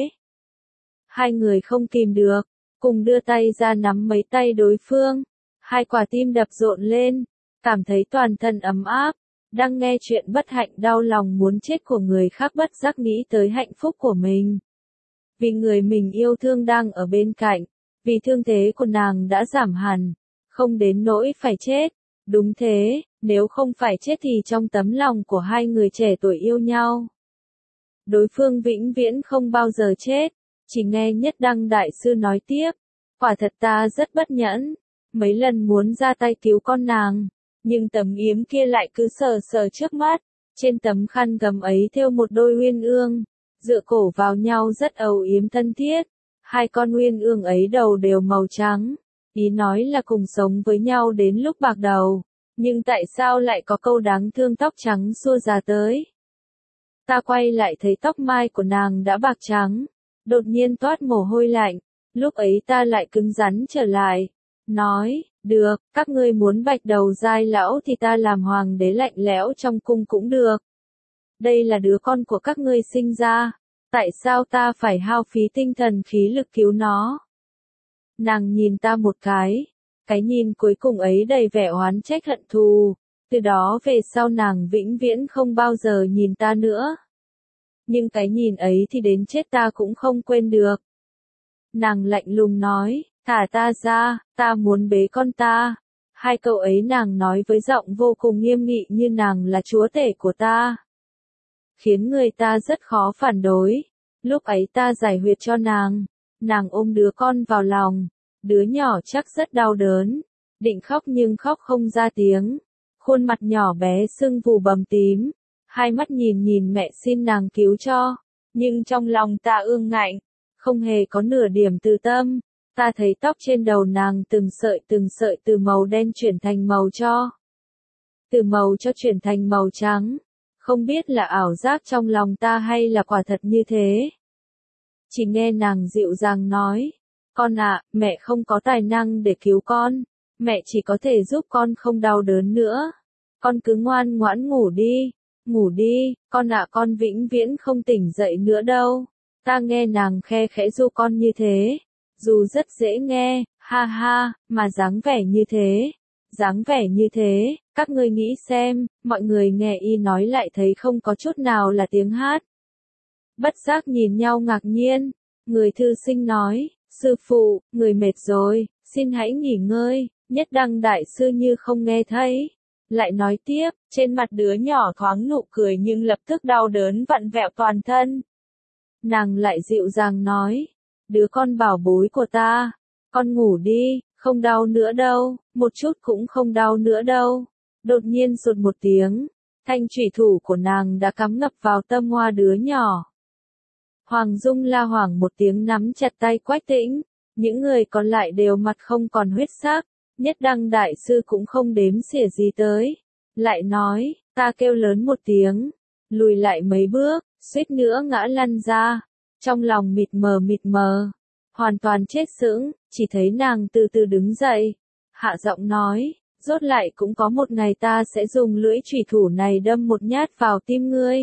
Hai người không kìm được, cùng đưa tay ra nắm mấy tay đối phương, hai quả tim đập rộn lên, cảm thấy toàn thân ấm áp, đang nghe chuyện bất hạnh đau lòng muốn chết của người khác bất giác nghĩ tới hạnh phúc của mình. Vì người mình yêu thương đang ở bên cạnh, vì thương thế của nàng đã giảm hẳn, không đến nỗi phải chết. Đúng thế, nếu không phải chết thì trong tấm lòng của hai người trẻ tuổi yêu nhau, đối phương vĩnh viễn không bao giờ chết. Chỉ nghe Nhất Đăng Đại Sư nói tiếp, quả thật ta rất bất nhẫn, mấy lần muốn ra tay cứu con nàng, nhưng tấm yếm kia lại cứ sờ sờ trước mắt, trên tấm khăn gấm ấy thêu một đôi uyên ương, dựa cổ vào nhau rất âu yếm thân thiết, hai con uyên ương ấy đầu đều màu trắng, ý nói là cùng sống với nhau đến lúc bạc đầu, nhưng tại sao lại có câu đáng thương tóc trắng xua ra tới. Ta quay lại thấy tóc mai của nàng đã bạc trắng, đột nhiên toát mồ hôi lạnh, lúc ấy ta lại cứng rắn trở lại, nói, được, các ngươi muốn bạch đầu giai lão thì ta làm hoàng đế lạnh lẽo trong cung cũng được. Đây là đứa con của các ngươi sinh ra, tại sao ta phải hao phí tinh thần khí lực cứu nó? Nàng nhìn ta một cái nhìn cuối cùng ấy đầy vẻ oán trách hận thù, từ đó về sau nàng vĩnh viễn không bao giờ nhìn ta nữa. Nhưng cái nhìn ấy thì đến chết ta cũng không quên được. Nàng lạnh lùng nói, thả ta ra, ta muốn bế con ta. Hai câu ấy nàng nói với giọng vô cùng nghiêm nghị như nàng là chúa tể của ta, khiến người ta rất khó phản đối. Lúc ấy ta giải huyệt cho nàng ôm đứa con vào lòng, đứa nhỏ chắc rất đau đớn, định khóc nhưng khóc không ra tiếng, khuôn mặt nhỏ bé sưng vù bầm tím, hai mắt nhìn mẹ xin nàng cứu cho, nhưng trong lòng ta ương ngạnh, không hề có nửa điểm từ tâm. Ta thấy tóc trên đầu nàng từng sợi từ màu đen chuyển thành màu cho, từ màu cho chuyển thành màu trắng, không biết là ảo giác trong lòng ta hay là quả thật như thế. Chỉ nghe nàng dịu dàng nói, con ạ, mẹ không có tài năng để cứu con, mẹ chỉ có thể giúp con không đau đớn nữa. Con cứ ngoan ngoãn ngủ đi, con ạ, con vĩnh viễn không tỉnh dậy nữa đâu. Ta nghe nàng khe khẽ ru con như thế, dù rất dễ nghe, ha ha, mà dáng vẻ như thế, các ngươi nghĩ xem, mọi người nghe y nói lại thấy không có chút nào là tiếng hát. Bất giác nhìn nhau ngạc nhiên, người thư sinh nói, sư phụ, người mệt rồi, xin hãy nghỉ ngơi. Nhất Đăng Đại Sư như không nghe thấy, Lại nói tiếp, trên mặt đứa nhỏ thoáng nụ cười nhưng lập tức đau đớn vặn vẹo toàn thân. Nàng lại dịu dàng nói, đứa con bảo bối của ta, con ngủ đi, không đau nữa đâu, một chút cũng không đau nữa đâu. Đột nhiên sụt một tiếng, thanh chủy thủ của nàng đã cắm ngập vào tâm hoa đứa nhỏ. Hoàng Dung la hoảng một tiếng nắm chặt tay Quách Tĩnh, những người còn lại đều mặt không còn huyết sắc, Nhất Đăng đại sư cũng không đếm xỉa gì tới, lại nói, ta kêu lớn một tiếng, lùi lại mấy bước, suýt nữa ngã lăn ra, trong lòng mịt mờ, hoàn toàn chết sững, chỉ thấy nàng từ từ đứng dậy, hạ giọng nói, rốt lại cũng có một ngày ta sẽ dùng lưỡi chủy thủ này đâm một nhát vào tim ngươi.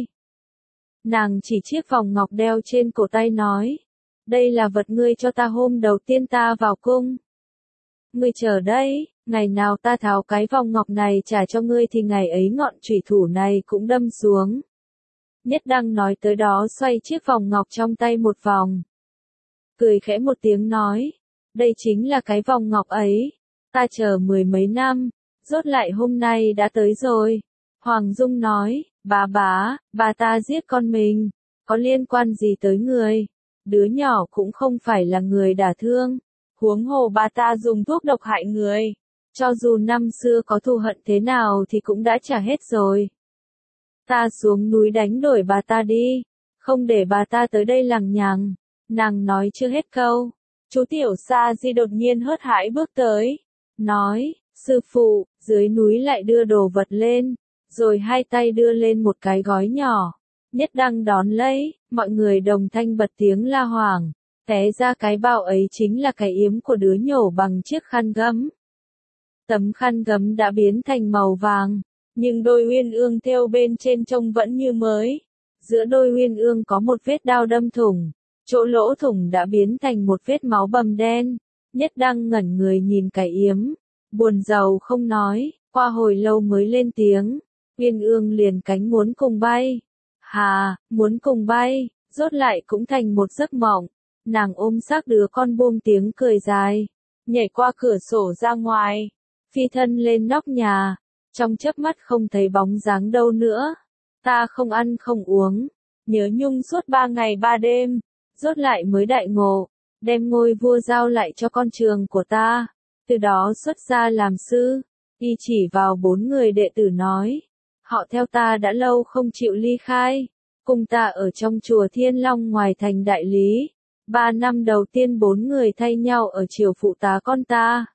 Nàng chỉ chiếc vòng ngọc đeo trên cổ tay nói, đây là vật ngươi cho ta hôm đầu tiên ta vào cung. Ngươi chờ đây, ngày nào ta tháo cái vòng ngọc này trả cho ngươi thì ngày ấy ngọn chủy thủ này cũng đâm xuống. Nhất Đăng nói tới đó xoay chiếc vòng ngọc trong tay một vòng. Cười khẽ một tiếng nói, đây chính là cái vòng ngọc ấy, ta chờ 10 mấy năm, rốt lại hôm nay đã tới rồi. Hoàng Dung nói, bà ta giết con mình, có liên quan gì tới người, đứa nhỏ cũng không phải là người đả thương, huống hồ bà ta dùng thuốc độc hại người, cho dù năm xưa có thù hận thế nào thì cũng đã trả hết rồi. Ta xuống núi đánh đuổi bà ta đi, không để bà ta tới đây lằng nhằng. Nàng nói chưa hết câu, chú Tiểu Sa Di đột nhiên hớt hải bước tới, nói, sư phụ, dưới núi lại đưa đồ vật lên, rồi hai tay đưa lên một cái gói nhỏ. Nhất Đăng đón lấy, mọi người đồng thanh bật tiếng la hoảng, té ra cái bao ấy chính là cái yếm của đứa nhổ bằng chiếc khăn gấm. Tấm khăn gấm đã biến thành màu vàng, nhưng đôi uyên ương thêu bên trên trông vẫn như mới. Giữa đôi uyên ương có một vết đao đâm thủng, chỗ lỗ thủng đã biến thành một vết máu bầm đen. Nhất Đăng ngẩn người nhìn cái yếm, buồn rầu không nói, qua hồi lâu mới lên tiếng. Uyên ương liền cánh muốn cùng bay. Hà, muốn cùng bay, rốt lại cũng thành một giấc mộng. Nàng ôm xác đứa con buông tiếng cười dài, nhảy qua cửa sổ ra ngoài, phi thân lên nóc nhà, trong chớp mắt không thấy bóng dáng đâu nữa. Ta không ăn không uống, nhớ nhung suốt 3 ngày 3 đêm, rốt lại mới đại ngộ, đem ngôi vua giao lại cho con trường của ta, từ đó xuất gia làm sư. Y chỉ vào 4 người đệ tử nói, họ theo ta đã lâu không chịu ly khai, cùng ta ở trong chùa Thiên Long ngoài thành Đại Lý. 3 năm đầu tiên 4 người thay nhau ở triều phụ tá con ta.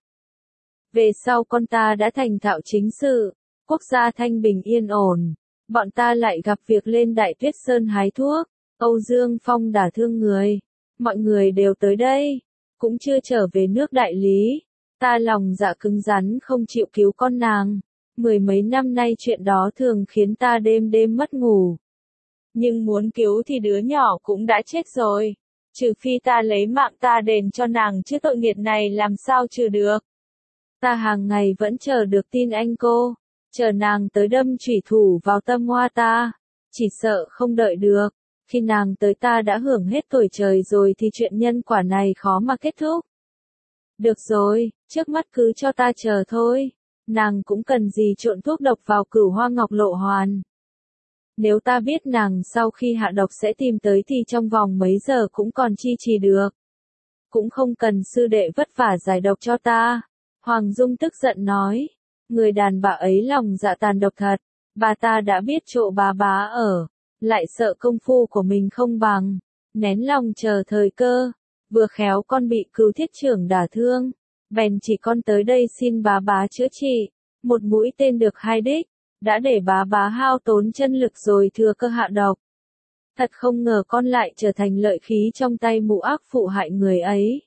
Về sau con ta đã thành thạo chính sự, quốc gia thanh bình yên ổn, bọn ta lại gặp việc lên Đại Tuyết Sơn hái thuốc, Âu Dương Phong đả thương người, mọi người đều tới đây, cũng chưa trở về nước Đại Lý. Ta lòng dạ cứng rắn không chịu cứu con nàng, 10 mấy năm nay chuyện đó thường khiến ta đêm đêm mất ngủ. Nhưng muốn cứu thì đứa nhỏ cũng đã chết rồi, trừ phi ta lấy mạng ta đền cho nàng chứ tội nghiệp này làm sao trừ được. Ta hàng ngày vẫn chờ được tin anh cô, chờ nàng tới đâm chủy thủ vào tâm hoa ta, chỉ sợ không đợi được, khi nàng tới ta đã hưởng hết tuổi trời rồi thì chuyện nhân quả này khó mà kết thúc. Được rồi, trước mắt cứ cho ta chờ thôi, nàng cũng cần gì trộn thuốc độc vào Cửu Hoa Ngọc Lộ Hoàn. Nếu ta biết nàng sau khi hạ độc sẽ tìm tới thì trong vòng mấy giờ cũng còn chi trì được. Cũng không cần sư đệ vất vả giải độc cho ta. Hoàng Dung tức giận nói, người đàn bà ấy lòng dạ tàn độc thật, bà ta đã biết chỗ bá ở, lại sợ công phu của mình không bằng, nén lòng chờ thời cơ, vừa khéo con bị Cửu Thiết trưởng đả thương, bèn chỉ con tới đây xin bá chữa trị, một mũi tên được 2 đích, đã để bá hao tốn chân lực rồi thừa cơ hạ độc. Thật không ngờ con lại trở thành lợi khí trong tay mụ ác phụ hại người ấy.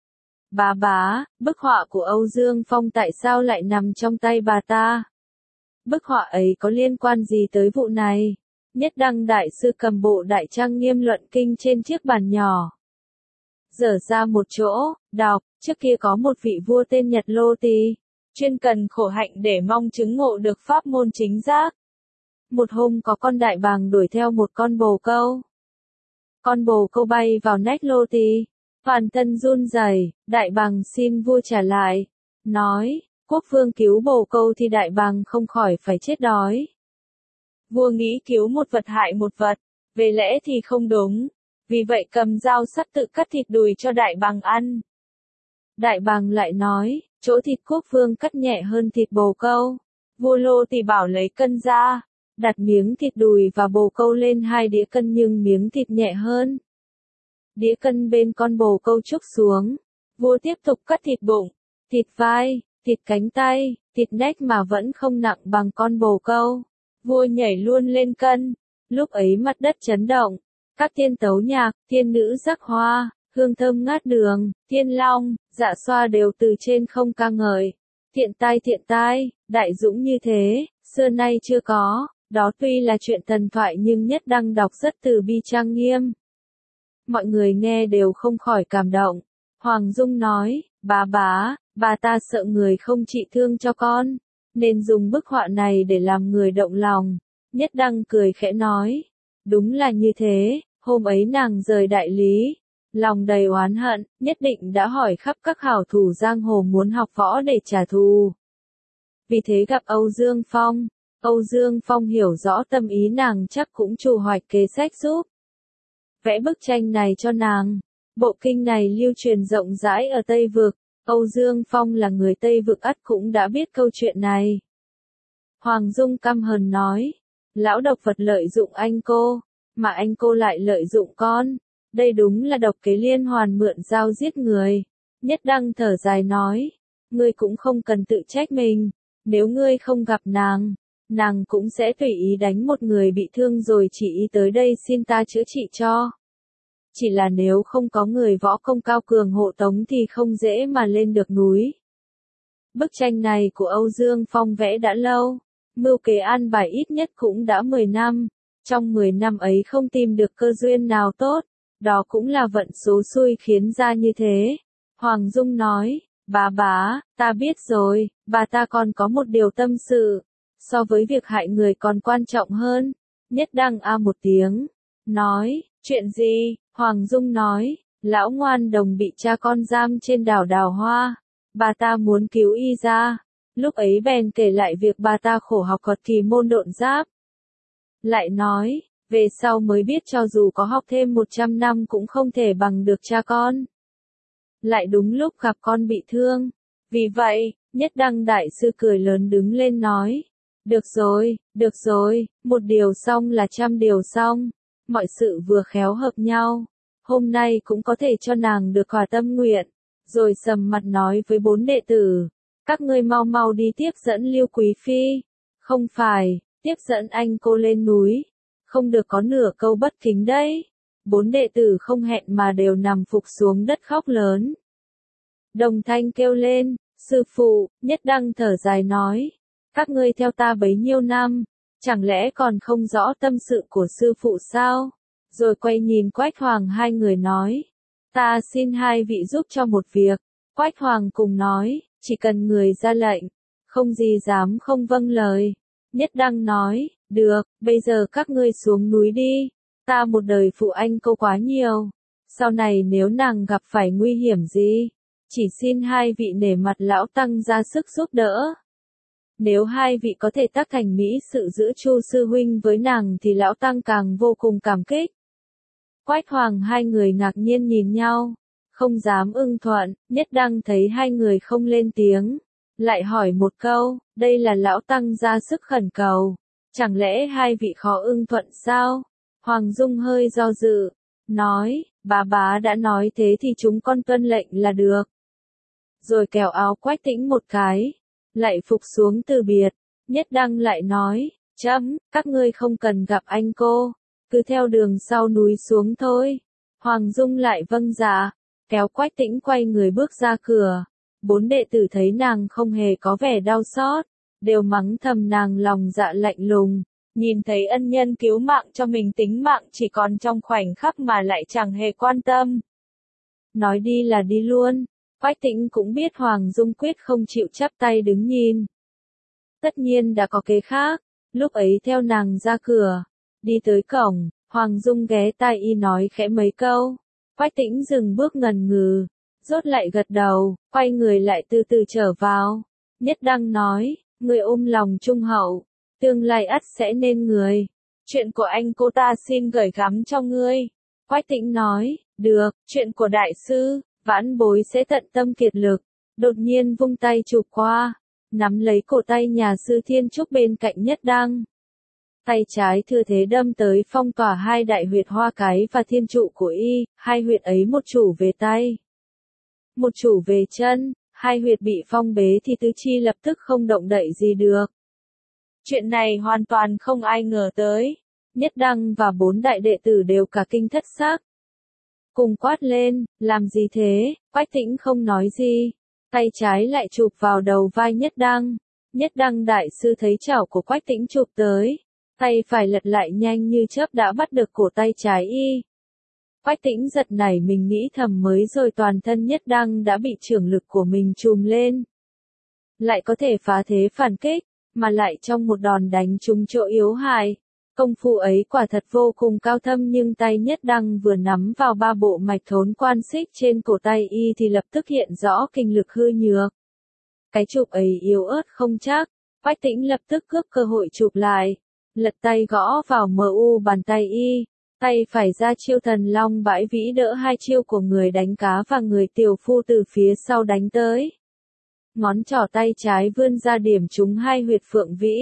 Bá, bức họa của Âu Dương Phong tại sao lại nằm trong tay bà ta? Bức họa ấy có liên quan gì tới vụ này? Nhất Đăng đại sư cầm bộ đại trang nghiêm luận kinh trên chiếc bàn nhỏ. Dở ra một chỗ, đọc, trước kia có một vị vua tên Nhật Lô Tỳ, chuyên cần khổ hạnh để mong chứng ngộ được pháp môn chính giác. Một hôm có con đại bàng đuổi theo một con bồ câu. Con bồ câu bay vào nách Lô Tỳ, toàn thân run rẩy, đại bàng xin vua trả lại, nói, Quốc vương cứu bồ câu thì đại bàng không khỏi phải chết đói. Vua nghĩ cứu một vật hại một vật, về lẽ thì không đúng, vì vậy cầm dao sắt tự cắt thịt đùi cho đại bàng ăn. Đại bàng lại nói, chỗ thịt quốc vương cắt nhẹ hơn thịt bồ câu. Vua Lô thì bảo lấy cân ra, đặt miếng thịt đùi và bồ câu lên 2 đĩa cân nhưng miếng thịt nhẹ hơn. Đĩa cân bên con bồ câu trúc xuống, vua tiếp tục cắt thịt bụng, thịt vai, thịt cánh tay, thịt nách mà vẫn không nặng bằng con bồ câu. Vua nhảy luôn lên cân, lúc ấy mặt đất chấn động, các tiên tấu nhạc, tiên nữ rắc hoa, hương thơm ngát đường, thiên long, dạ xoa đều từ trên không ca ngợi. Thiện tai, đại dũng như thế, xưa nay chưa có, đó tuy là chuyện thần thoại nhưng Nhất Đăng đọc rất từ bi trang nghiêm. Mọi người nghe đều không khỏi cảm động. Hoàng Dung nói, bà ta sợ người không trị thương cho con, nên dùng bức họa này để làm người động lòng. Nhất Đăng cười khẽ nói, đúng là như thế, hôm ấy nàng rời đại lý, lòng đầy oán hận, nhất định đã hỏi khắp các hảo thủ giang hồ muốn học võ để trả thù. Vì thế gặp Âu Dương Phong, Âu Dương Phong hiểu rõ tâm ý nàng chắc cũng chủ hoạch kế sách giúp vẽ bức tranh này cho nàng. Bộ kinh này lưu truyền rộng rãi ở Tây Vực, Âu Dương Phong là người Tây Vực ắt cũng đã biết câu chuyện này. Hoàng Dung căm hờn nói, lão độc vật lợi dụng anh cô, mà anh cô lại lợi dụng con. Đây đúng là độc kế liên hoàn mượn dao giết người. Nhất Đăng thở dài nói, ngươi cũng không cần tự trách mình, nếu ngươi không gặp nàng cũng sẽ tùy ý đánh một người bị thương rồi chỉ ý tới đây xin ta chữa trị cho. Chỉ là nếu không có người võ công cao cường hộ tống thì không dễ mà lên được núi. Bức tranh này của Âu Dương Phong vẽ đã lâu, mưu kế an bài ít nhất cũng đã 10 năm, trong 10 năm ấy không tìm được cơ duyên nào tốt, đó cũng là vận số xui khiến ra như thế. Hoàng Dung nói, bà, ta biết rồi, bà ta còn có một điều tâm sự, so với việc hại người còn quan trọng hơn. Nhất Đăng a một tiếng, nói, chuyện gì? Hoàng Dung nói, lão ngoan đồng bị cha con giam trên đảo Đào Hoa, bà ta muốn cứu y ra, lúc ấy bèn kể lại việc bà ta khổ học thuật kỳ môn độn giáp. Lại nói, về sau mới biết cho dù có học thêm 100 năm cũng không thể bằng được cha con. Lại đúng lúc gặp con bị thương. Vì vậy, Nhất Đăng đại sư cười lớn đứng lên nói, được rồi, một điều xong là trăm điều xong, mọi sự vừa khéo hợp nhau, hôm nay cũng có thể cho nàng được hòa tâm nguyện. Rồi sầm mặt nói với 4 đệ tử, các ngươi mau đi tiếp dẫn Lưu Quý Phi, không phải, tiếp dẫn anh cô lên núi, không được có nửa câu bất kính đấy. 4 đệ tử không hẹn mà đều nằm phục xuống đất khóc lớn. Đồng Thanh kêu lên, sư phụ. Nhất Đăng thở dài nói, các ngươi theo ta bấy nhiêu năm, chẳng lẽ còn không rõ tâm sự của sư phụ sao? Rồi quay nhìn Quách Hoàng hai người nói, ta xin hai vị giúp cho một việc. Quách Hoàng cùng nói, chỉ cần người ra lệnh, không gì dám không vâng lời. Nhất Đăng nói, được, bây giờ các ngươi xuống núi đi, ta một đời phụ anh cô quá nhiều, sau này nếu nàng gặp phải nguy hiểm gì, chỉ xin hai vị nể mặt lão tăng ra sức giúp đỡ. Nếu hai vị có thể tác thành mỹ sự giữa Chu sư huynh với nàng thì lão tăng càng vô cùng cảm kích. Quách Hoàng hai người ngạc nhiên nhìn nhau, không dám ưng thuận. Nhất Đăng thấy hai người không lên tiếng, lại hỏi một câu, đây là lão tăng ra sức khẩn cầu, chẳng lẽ hai vị khó ưng thuận sao? Hoàng Dung hơi do dự, nói, bá đã nói thế thì chúng con tuân lệnh là được. Rồi kéo áo Quách Tĩnh một cái, lại phục xuống từ biệt. Nhất Đăng lại nói, các ngươi không cần gặp anh cô, cứ theo đường sau núi xuống thôi. Hoàng Dung lại vâng dạ, kéo Quách Tĩnh quay người bước ra cửa. 4 đệ tử thấy nàng không hề có vẻ đau xót, đều mắng thầm nàng lòng dạ lạnh lùng, nhìn thấy ân nhân cứu mạng cho mình tính mạng chỉ còn trong khoảnh khắc mà lại chẳng hề quan tâm. Nói đi là đi luôn. Quách Tĩnh cũng biết Hoàng Dung quyết không chịu chắp tay đứng nhìn. Tất nhiên đã có kế khác, lúc ấy theo nàng ra cửa, đi tới cổng, Hoàng Dung ghé tai y nói khẽ mấy câu. Quách Tĩnh dừng bước ngần ngừ, rốt lại gật đầu, quay người lại từ từ trở vào. Nhất Đăng nói, người ôm lòng trung hậu, tương lai ắt sẽ nên người. Chuyện của anh cô ta xin gửi gắm cho ngươi. Quách Tĩnh nói, được, chuyện của đại sư, vãn bối sẽ tận tâm kiệt lực. Đột nhiên vung tay chụp qua, nắm lấy cổ tay nhà sư Thiên Trúc bên cạnh Nhất Đăng. Tay trái thừa thế đâm tới phong tỏa hai đại huyệt hoa cái và thiên trụ của y, hai huyệt ấy một chủ về tay, một chủ về chân, hai huyệt bị phong bế thì tứ chi lập tức không động đậy gì được. Chuyện này hoàn toàn không ai ngờ tới. Nhất Đăng và 4 đại đệ tử đều cả kinh thất sắc. Cùng quát lên, làm gì thế? Quách Tĩnh không nói gì. Tay trái lại chụp vào đầu vai Nhất Đăng. Nhất Đăng đại sư thấy chảo của Quách Tĩnh chụp tới. Tay phải lật lại nhanh như chớp đã bắt được cổ tay trái y. Quách Tĩnh giật nảy mình nghĩ thầm mới rồi toàn thân Nhất Đăng đã bị chưởng lực của mình trùm lên. Lại có thể phá thế phản kích, mà lại trong một đòn đánh trúng chỗ yếu hại. Công phu ấy quả thật vô cùng cao thâm nhưng tay Nhất Đăng vừa nắm vào ba bộ mạch thốn quan xích trên cổ tay y thì lập tức hiện rõ kinh lực hư nhược. Cái chụp ấy yếu ớt không chắc, Quách Tĩnh lập tức cướp cơ hội chụp lại, lật tay gõ vào MU bàn tay y, tay phải ra chiêu thần long bãi vĩ đỡ hai chiêu của người đánh cá và người tiểu phu từ phía sau đánh tới. Ngón trỏ tay trái vươn ra điểm trúng hai huyệt phượng vĩ.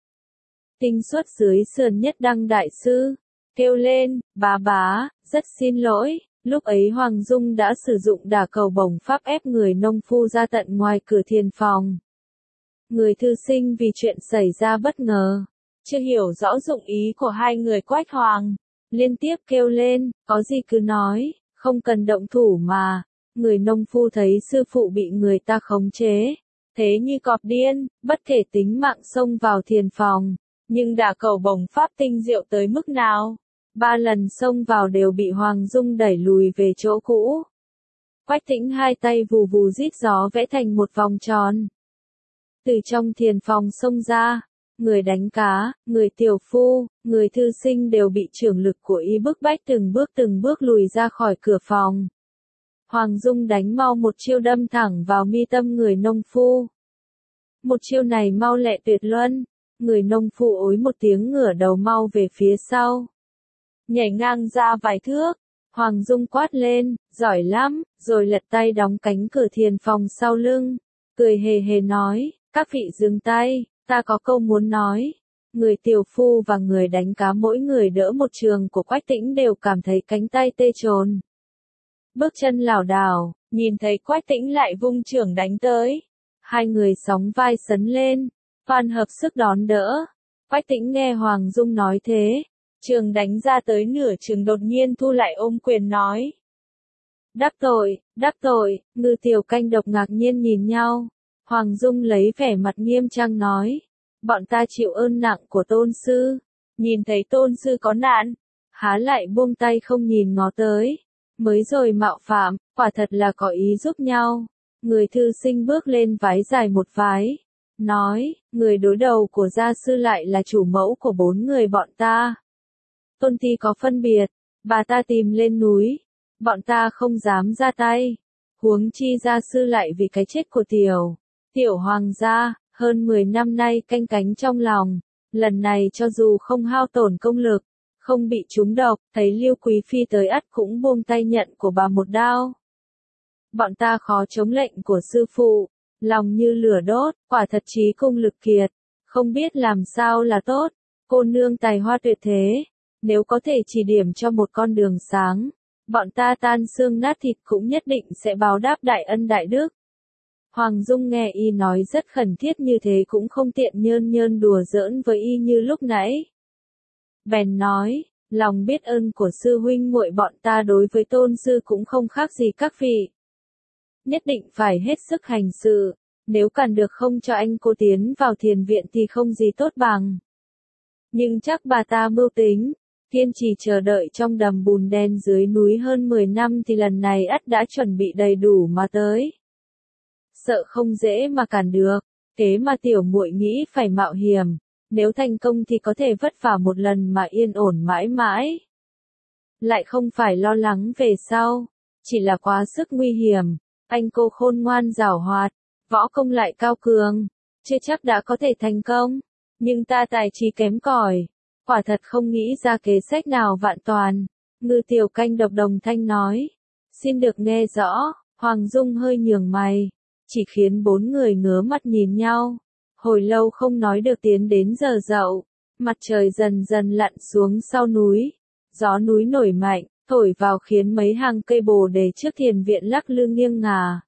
Tinh xuất dưới sườn Nhất Đăng đại sư, kêu lên, bá, rất xin lỗi, lúc ấy Hoàng Dung đã sử dụng đả cầu bổng pháp ép người nông phu ra tận ngoài cửa thiền phòng. Người thư sinh vì chuyện xảy ra bất ngờ, chưa hiểu rõ dụng ý của hai người Quách Hoàng, liên tiếp kêu lên, có gì cứ nói, không cần động thủ mà. Người nông phu thấy sư phụ bị người ta khống chế, thế như cọp điên, bất kể tính mạng xông vào thiền phòng. Nhưng đả cầu bổng pháp tinh diệu tới mức nào? 3 lần xông vào đều bị Hoàng Dung đẩy lùi về chỗ cũ. Quách Tĩnh hai tay vù vù rít gió vẽ thành một vòng tròn. Từ trong thiền phòng xông ra, người đánh cá, người tiểu phu, người thư sinh đều bị chưởng lực của y bức bách từng bước lùi ra khỏi cửa phòng. Hoàng Dung đánh mau một chiêu đâm thẳng vào mi tâm người nông phu. Một chiêu này mau lẹ tuyệt luân. Người nông phu ối một tiếng ngửa đầu mau về phía sau. Nhảy ngang ra vài thước. Hoàng Dung quát lên, giỏi lắm, rồi lật tay đóng cánh cửa thiền phòng sau lưng. Cười hề hề nói, các vị dừng tay, ta có câu muốn nói. Người tiểu phu và người đánh cá mỗi người đỡ một trường của Quách Tĩnh đều cảm thấy cánh tay tê trồn. Bước chân lảo đảo, nhìn thấy Quách Tĩnh lại vung chưởng đánh tới. Hai người sóng vai sấn lên. Toàn hợp sức đón đỡ. Quách Tĩnh nghe Hoàng Dung nói thế, trường đánh ra tới nửa chừng đột nhiên thu lại ôm quyền nói. Đắc tội, Ngư Tiểu Canh Độc ngạc nhiên nhìn nhau. Hoàng Dung lấy vẻ mặt nghiêm trang nói, bọn ta chịu ơn nặng của tôn sư, nhìn thấy tôn sư có nạn, há lại buông tay không nhìn ngó tới, mới rồi mạo phạm, quả thật là có ý giúp nhau. Người thư sinh bước lên vái dài một vái. Nói, người đối đầu của gia sư lại là chủ mẫu của 4 người bọn ta. Tôn ti có phân biệt, bà ta tìm lên núi, bọn ta không dám ra tay. Huống chi gia sư lại vì cái chết của tiểu hoàng gia, hơn 10 năm nay canh cánh trong lòng. Lần này cho dù không hao tổn công lực, không bị trúng độc, thấy Lưu Quý Phi tới ắt cũng buông tay nhận của bà một đao. Bọn ta khó chống lệnh của sư phụ. Lòng như lửa đốt, quả thật chí công lực kiệt, không biết làm sao là tốt. Cô nương tài hoa tuyệt thế, nếu có thể chỉ điểm cho một con đường sáng, bọn ta tan xương nát thịt cũng nhất định sẽ báo đáp đại ân đại đức. Hoàng Dung nghe y nói rất khẩn thiết như thế cũng không tiện nhơn đùa giỡn với y như lúc nãy. Bèn nói, lòng biết ơn của sư huynh muội bọn ta đối với tôn sư cũng không khác gì các vị. Nhất định phải hết sức hành sự, nếu cản được không cho anh cô tiến vào thiền viện thì không gì tốt bằng. Nhưng chắc bà ta mưu tính, kiên trì chờ đợi trong đầm bùn đen dưới núi hơn 10 năm thì lần này ắt đã chuẩn bị đầy đủ mà tới. Sợ không dễ mà cản được, thế mà tiểu muội nghĩ phải mạo hiểm, nếu thành công thì có thể vất vả một lần mà yên ổn mãi mãi. Lại không phải lo lắng về sau, chỉ là quá sức nguy hiểm. Anh cô khôn ngoan giảo hoạt, võ công lại cao cường, chưa chắc đã có thể thành công, nhưng ta tài trí kém cỏi, quả thật không nghĩ ra kế sách nào vạn toàn. Ngư Tiểu Canh độc đồng thanh nói, xin được nghe rõ. Hoàng Dung hơi nhướng mày, chỉ khiến bốn người ngớ mắt nhìn nhau, hồi lâu không nói được tiến đến giờ dậu. Mặt trời dần dần lặn xuống sau núi, gió núi nổi mạnh, thổi vào khiến mấy hàng cây bồ đề trước thiền viện lắc lư nghiêng ngả.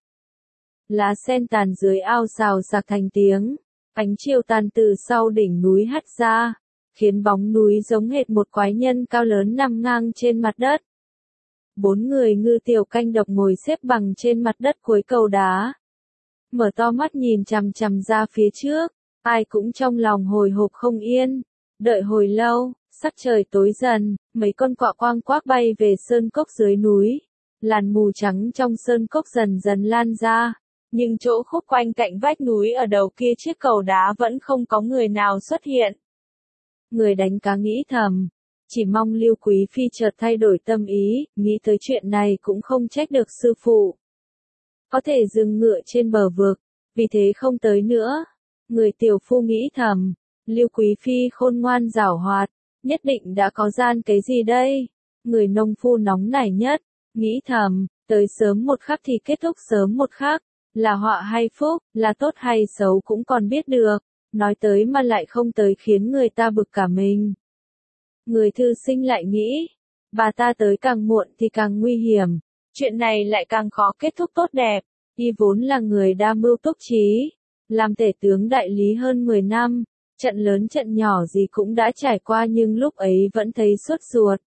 Lá sen tàn dưới ao xào xạc thành tiếng, ánh chiều tàn từ sau đỉnh núi hắt ra, khiến bóng núi giống hệt một quái nhân cao lớn nằm ngang trên mặt đất. Bốn người Ngư Tiểu Canh độc ngồi xếp bằng trên mặt đất cuối cầu đá, mở to mắt nhìn chằm chằm ra phía trước, ai cũng trong lòng hồi hộp không yên. Đợi hồi lâu, sắc trời tối dần, mấy con quạ quang quác bay về sơn cốc dưới núi. Làn mù trắng trong sơn cốc dần dần lan ra, nhưng chỗ khúc quanh cạnh vách núi ở đầu kia chiếc cầu đá vẫn không có người nào xuất hiện. Người đánh cá nghĩ thầm, chỉ mong Lưu Quý Phi chợt thay đổi tâm ý, nghĩ tới chuyện này cũng không trách được sư phụ. Có thể dừng ngựa trên bờ vực, vì thế không tới nữa. Người tiểu phu nghĩ thầm, Lưu Quý Phi khôn ngoan giảo hoạt, nhất định đã có gian cái gì đây. Người nông phu nóng nảy nhất, nghĩ thầm, tới sớm một khắc thì kết thúc sớm một khắc, là họa hay phúc, là tốt hay xấu cũng còn biết được, nói tới mà lại không tới khiến người ta bực cả mình. Người thư sinh lại nghĩ, bà ta tới càng muộn thì càng nguy hiểm, chuyện này lại càng khó kết thúc tốt đẹp. Y vốn là người đa mưu túc trí, làm tể tướng đại lý hơn 10 năm, trận lớn trận nhỏ gì cũng đã trải qua nhưng lúc ấy vẫn thấy sốt ruột.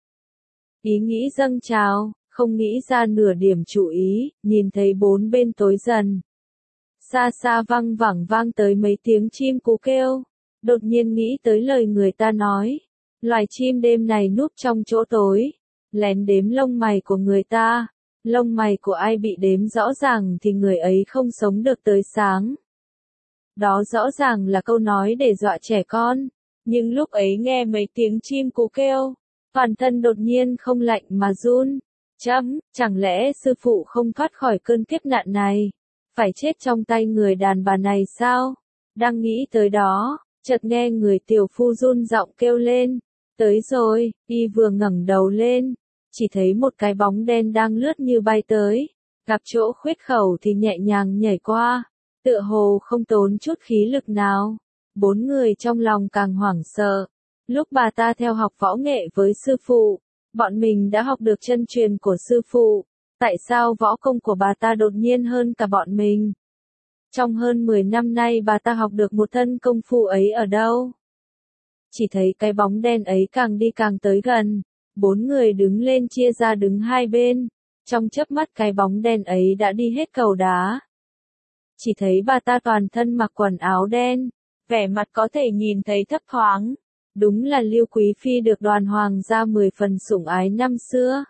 Ý nghĩ dâng trào, không nghĩ ra nửa điểm chú ý, nhìn thấy bốn bên tối dần. Xa xa văng vẳng vang tới mấy tiếng chim cú kêu, đột nhiên nghĩ tới lời người ta nói. Loài chim đêm này núp trong chỗ tối, lén đếm lông mày của người ta. Lông mày của ai bị đếm rõ ràng thì người ấy không sống được tới sáng. Đó rõ ràng là câu nói để dọa trẻ con, nhưng lúc ấy nghe mấy tiếng chim cú kêu, toàn thân đột nhiên không lạnh mà run. Chẳng lẽ sư phụ không thoát khỏi cơn kiếp nạn này, phải chết trong tay người đàn bà này sao? Đang nghĩ tới đó, chợt nghe người tiểu phu run giọng kêu lên, tới rồi. Y vừa ngẩng đầu lên, chỉ thấy một cái bóng đen đang lướt như bay tới, gặp chỗ khuyết khẩu thì nhẹ nhàng nhảy qua, tựa hồ không tốn chút khí lực nào. Bốn người trong lòng càng hoảng sợ. Lúc bà ta theo học võ nghệ với sư phụ, bọn mình đã học được chân truyền của sư phụ, tại sao võ công của bà ta đột nhiên hơn cả bọn mình? Trong hơn 10 năm nay bà ta học được một thân công phu ấy ở đâu? Chỉ thấy cái bóng đen ấy càng đi càng tới gần, bốn người đứng lên chia ra đứng hai bên, trong chớp mắt cái bóng đen ấy đã đi hết cầu đá. Chỉ thấy bà ta toàn thân mặc quần áo đen, vẻ mặt có thể nhìn thấy thấp thoáng, đúng là Lưu Quý Phi được Đoàn hoàng gia 10 phần sủng ái năm xưa.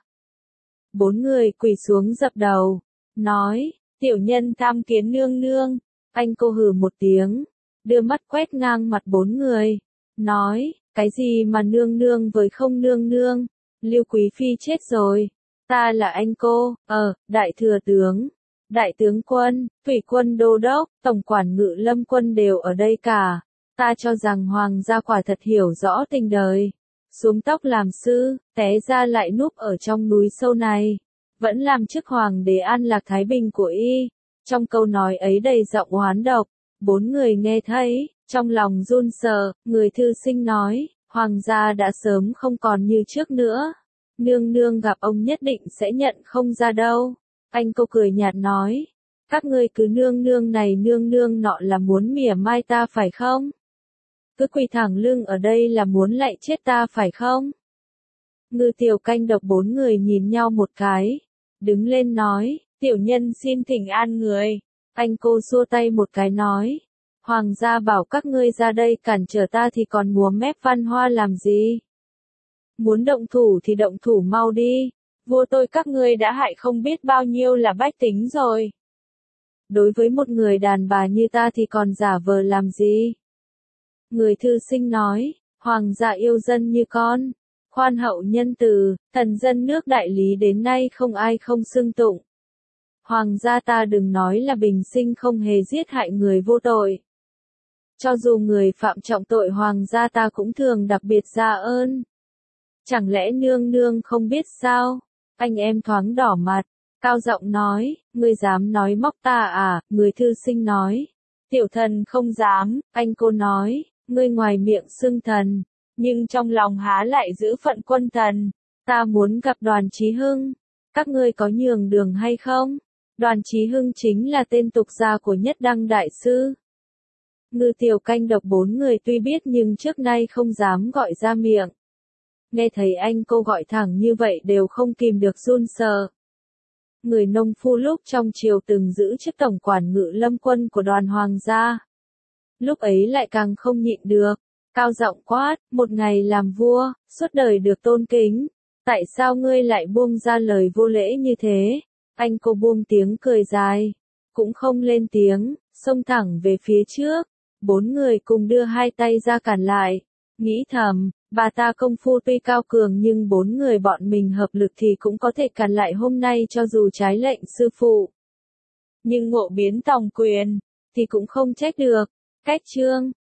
Bốn người quỳ xuống dập đầu, nói, tiểu nhân tham kiến nương nương. Anh cô hừ một tiếng, đưa mắt quét ngang mặt bốn người, nói, cái gì mà nương nương với không nương nương, Lưu Quý Phi chết rồi, ta là anh cô, đại thừa tướng, đại tướng quân, thủy quân đô đốc, tổng quản ngự lâm quân đều ở đây cả, ta cho rằng hoàng gia quả thật hiểu rõ tình đời, xuống tóc làm sư, té ra lại núp ở trong núi sâu này, vẫn làm chức hoàng đế an lạc thái bình của y. Trong câu nói ấy đầy giọng oán độc, bốn người nghe thấy, trong lòng run sợ. Người thư sinh nói, hoàng gia đã sớm không còn như trước nữa, nương nương gặp ông nhất định sẽ nhận không ra đâu. Anh cô cười nhạt nói, các ngươi cứ nương nương này nương nương nọ là muốn mỉa mai ta phải không? Cứ quỳ thẳng lưng ở đây là muốn lạy chết ta phải không? Ngư Tiểu Canh độc bốn người nhìn nhau một cái, đứng lên nói, tiểu nhân xin thỉnh an người. Anh cô xua tay một cái nói, hoàng gia bảo các ngươi ra đây cản trở ta thì còn múa mép văn hoa làm gì? Muốn động thủ thì động thủ mau đi, vua tôi các ngươi đã hại không biết bao nhiêu là bách tính rồi. Đối với một người đàn bà như ta thì còn giả vờ làm gì? Người thư sinh nói, hoàng gia yêu dân như con, khoan hậu nhân từ, thần dân nước Đại Lý đến nay không ai không xưng tụng. Hoàng gia ta đừng nói là bình sinh không hề giết hại người vô tội. Cho dù người phạm trọng tội hoàng gia ta cũng thường đặc biệt ra ơn. Chẳng lẽ nương nương không biết sao? Anh em thoáng đỏ mặt, cao giọng nói, ngươi dám nói móc ta à? Người thư sinh nói, tiểu thần không dám. Anh cô nói, ngươi ngoài miệng xưng thần, nhưng trong lòng há lại giữ phận quân thần. Ta muốn gặp Đoàn Chí Hưng, các ngươi có nhường đường hay không? Đoàn Chí Hưng chính là tên tục gia của Nhất Đăng đại sư. Ngư Tiểu Canh độc bốn người tuy biết nhưng trước nay không dám gọi ra miệng. Nghe thấy anh cô gọi thẳng như vậy đều không kìm được run sợ. Người nông phu lúc trong triều từng giữ chức tổng quản ngự lâm quân của đoàn hoàng gia. Lúc ấy lại càng không nhịn được, cao giọng quát, một ngày làm vua, suốt đời được tôn kính. Tại sao ngươi lại buông ra lời vô lễ như thế? Anh cô buông tiếng cười dài, cũng không lên tiếng, xông thẳng về phía trước. Bốn người cùng đưa hai tay ra cản lại, nghĩ thầm, bà ta công phu tuy cao cường nhưng bốn người bọn mình hợp lực thì cũng có thể cản lại hôm nay cho dù trái lệnh sư phụ. Nhưng ngộ biến tòng quyền, thì cũng không trách được. Cách chương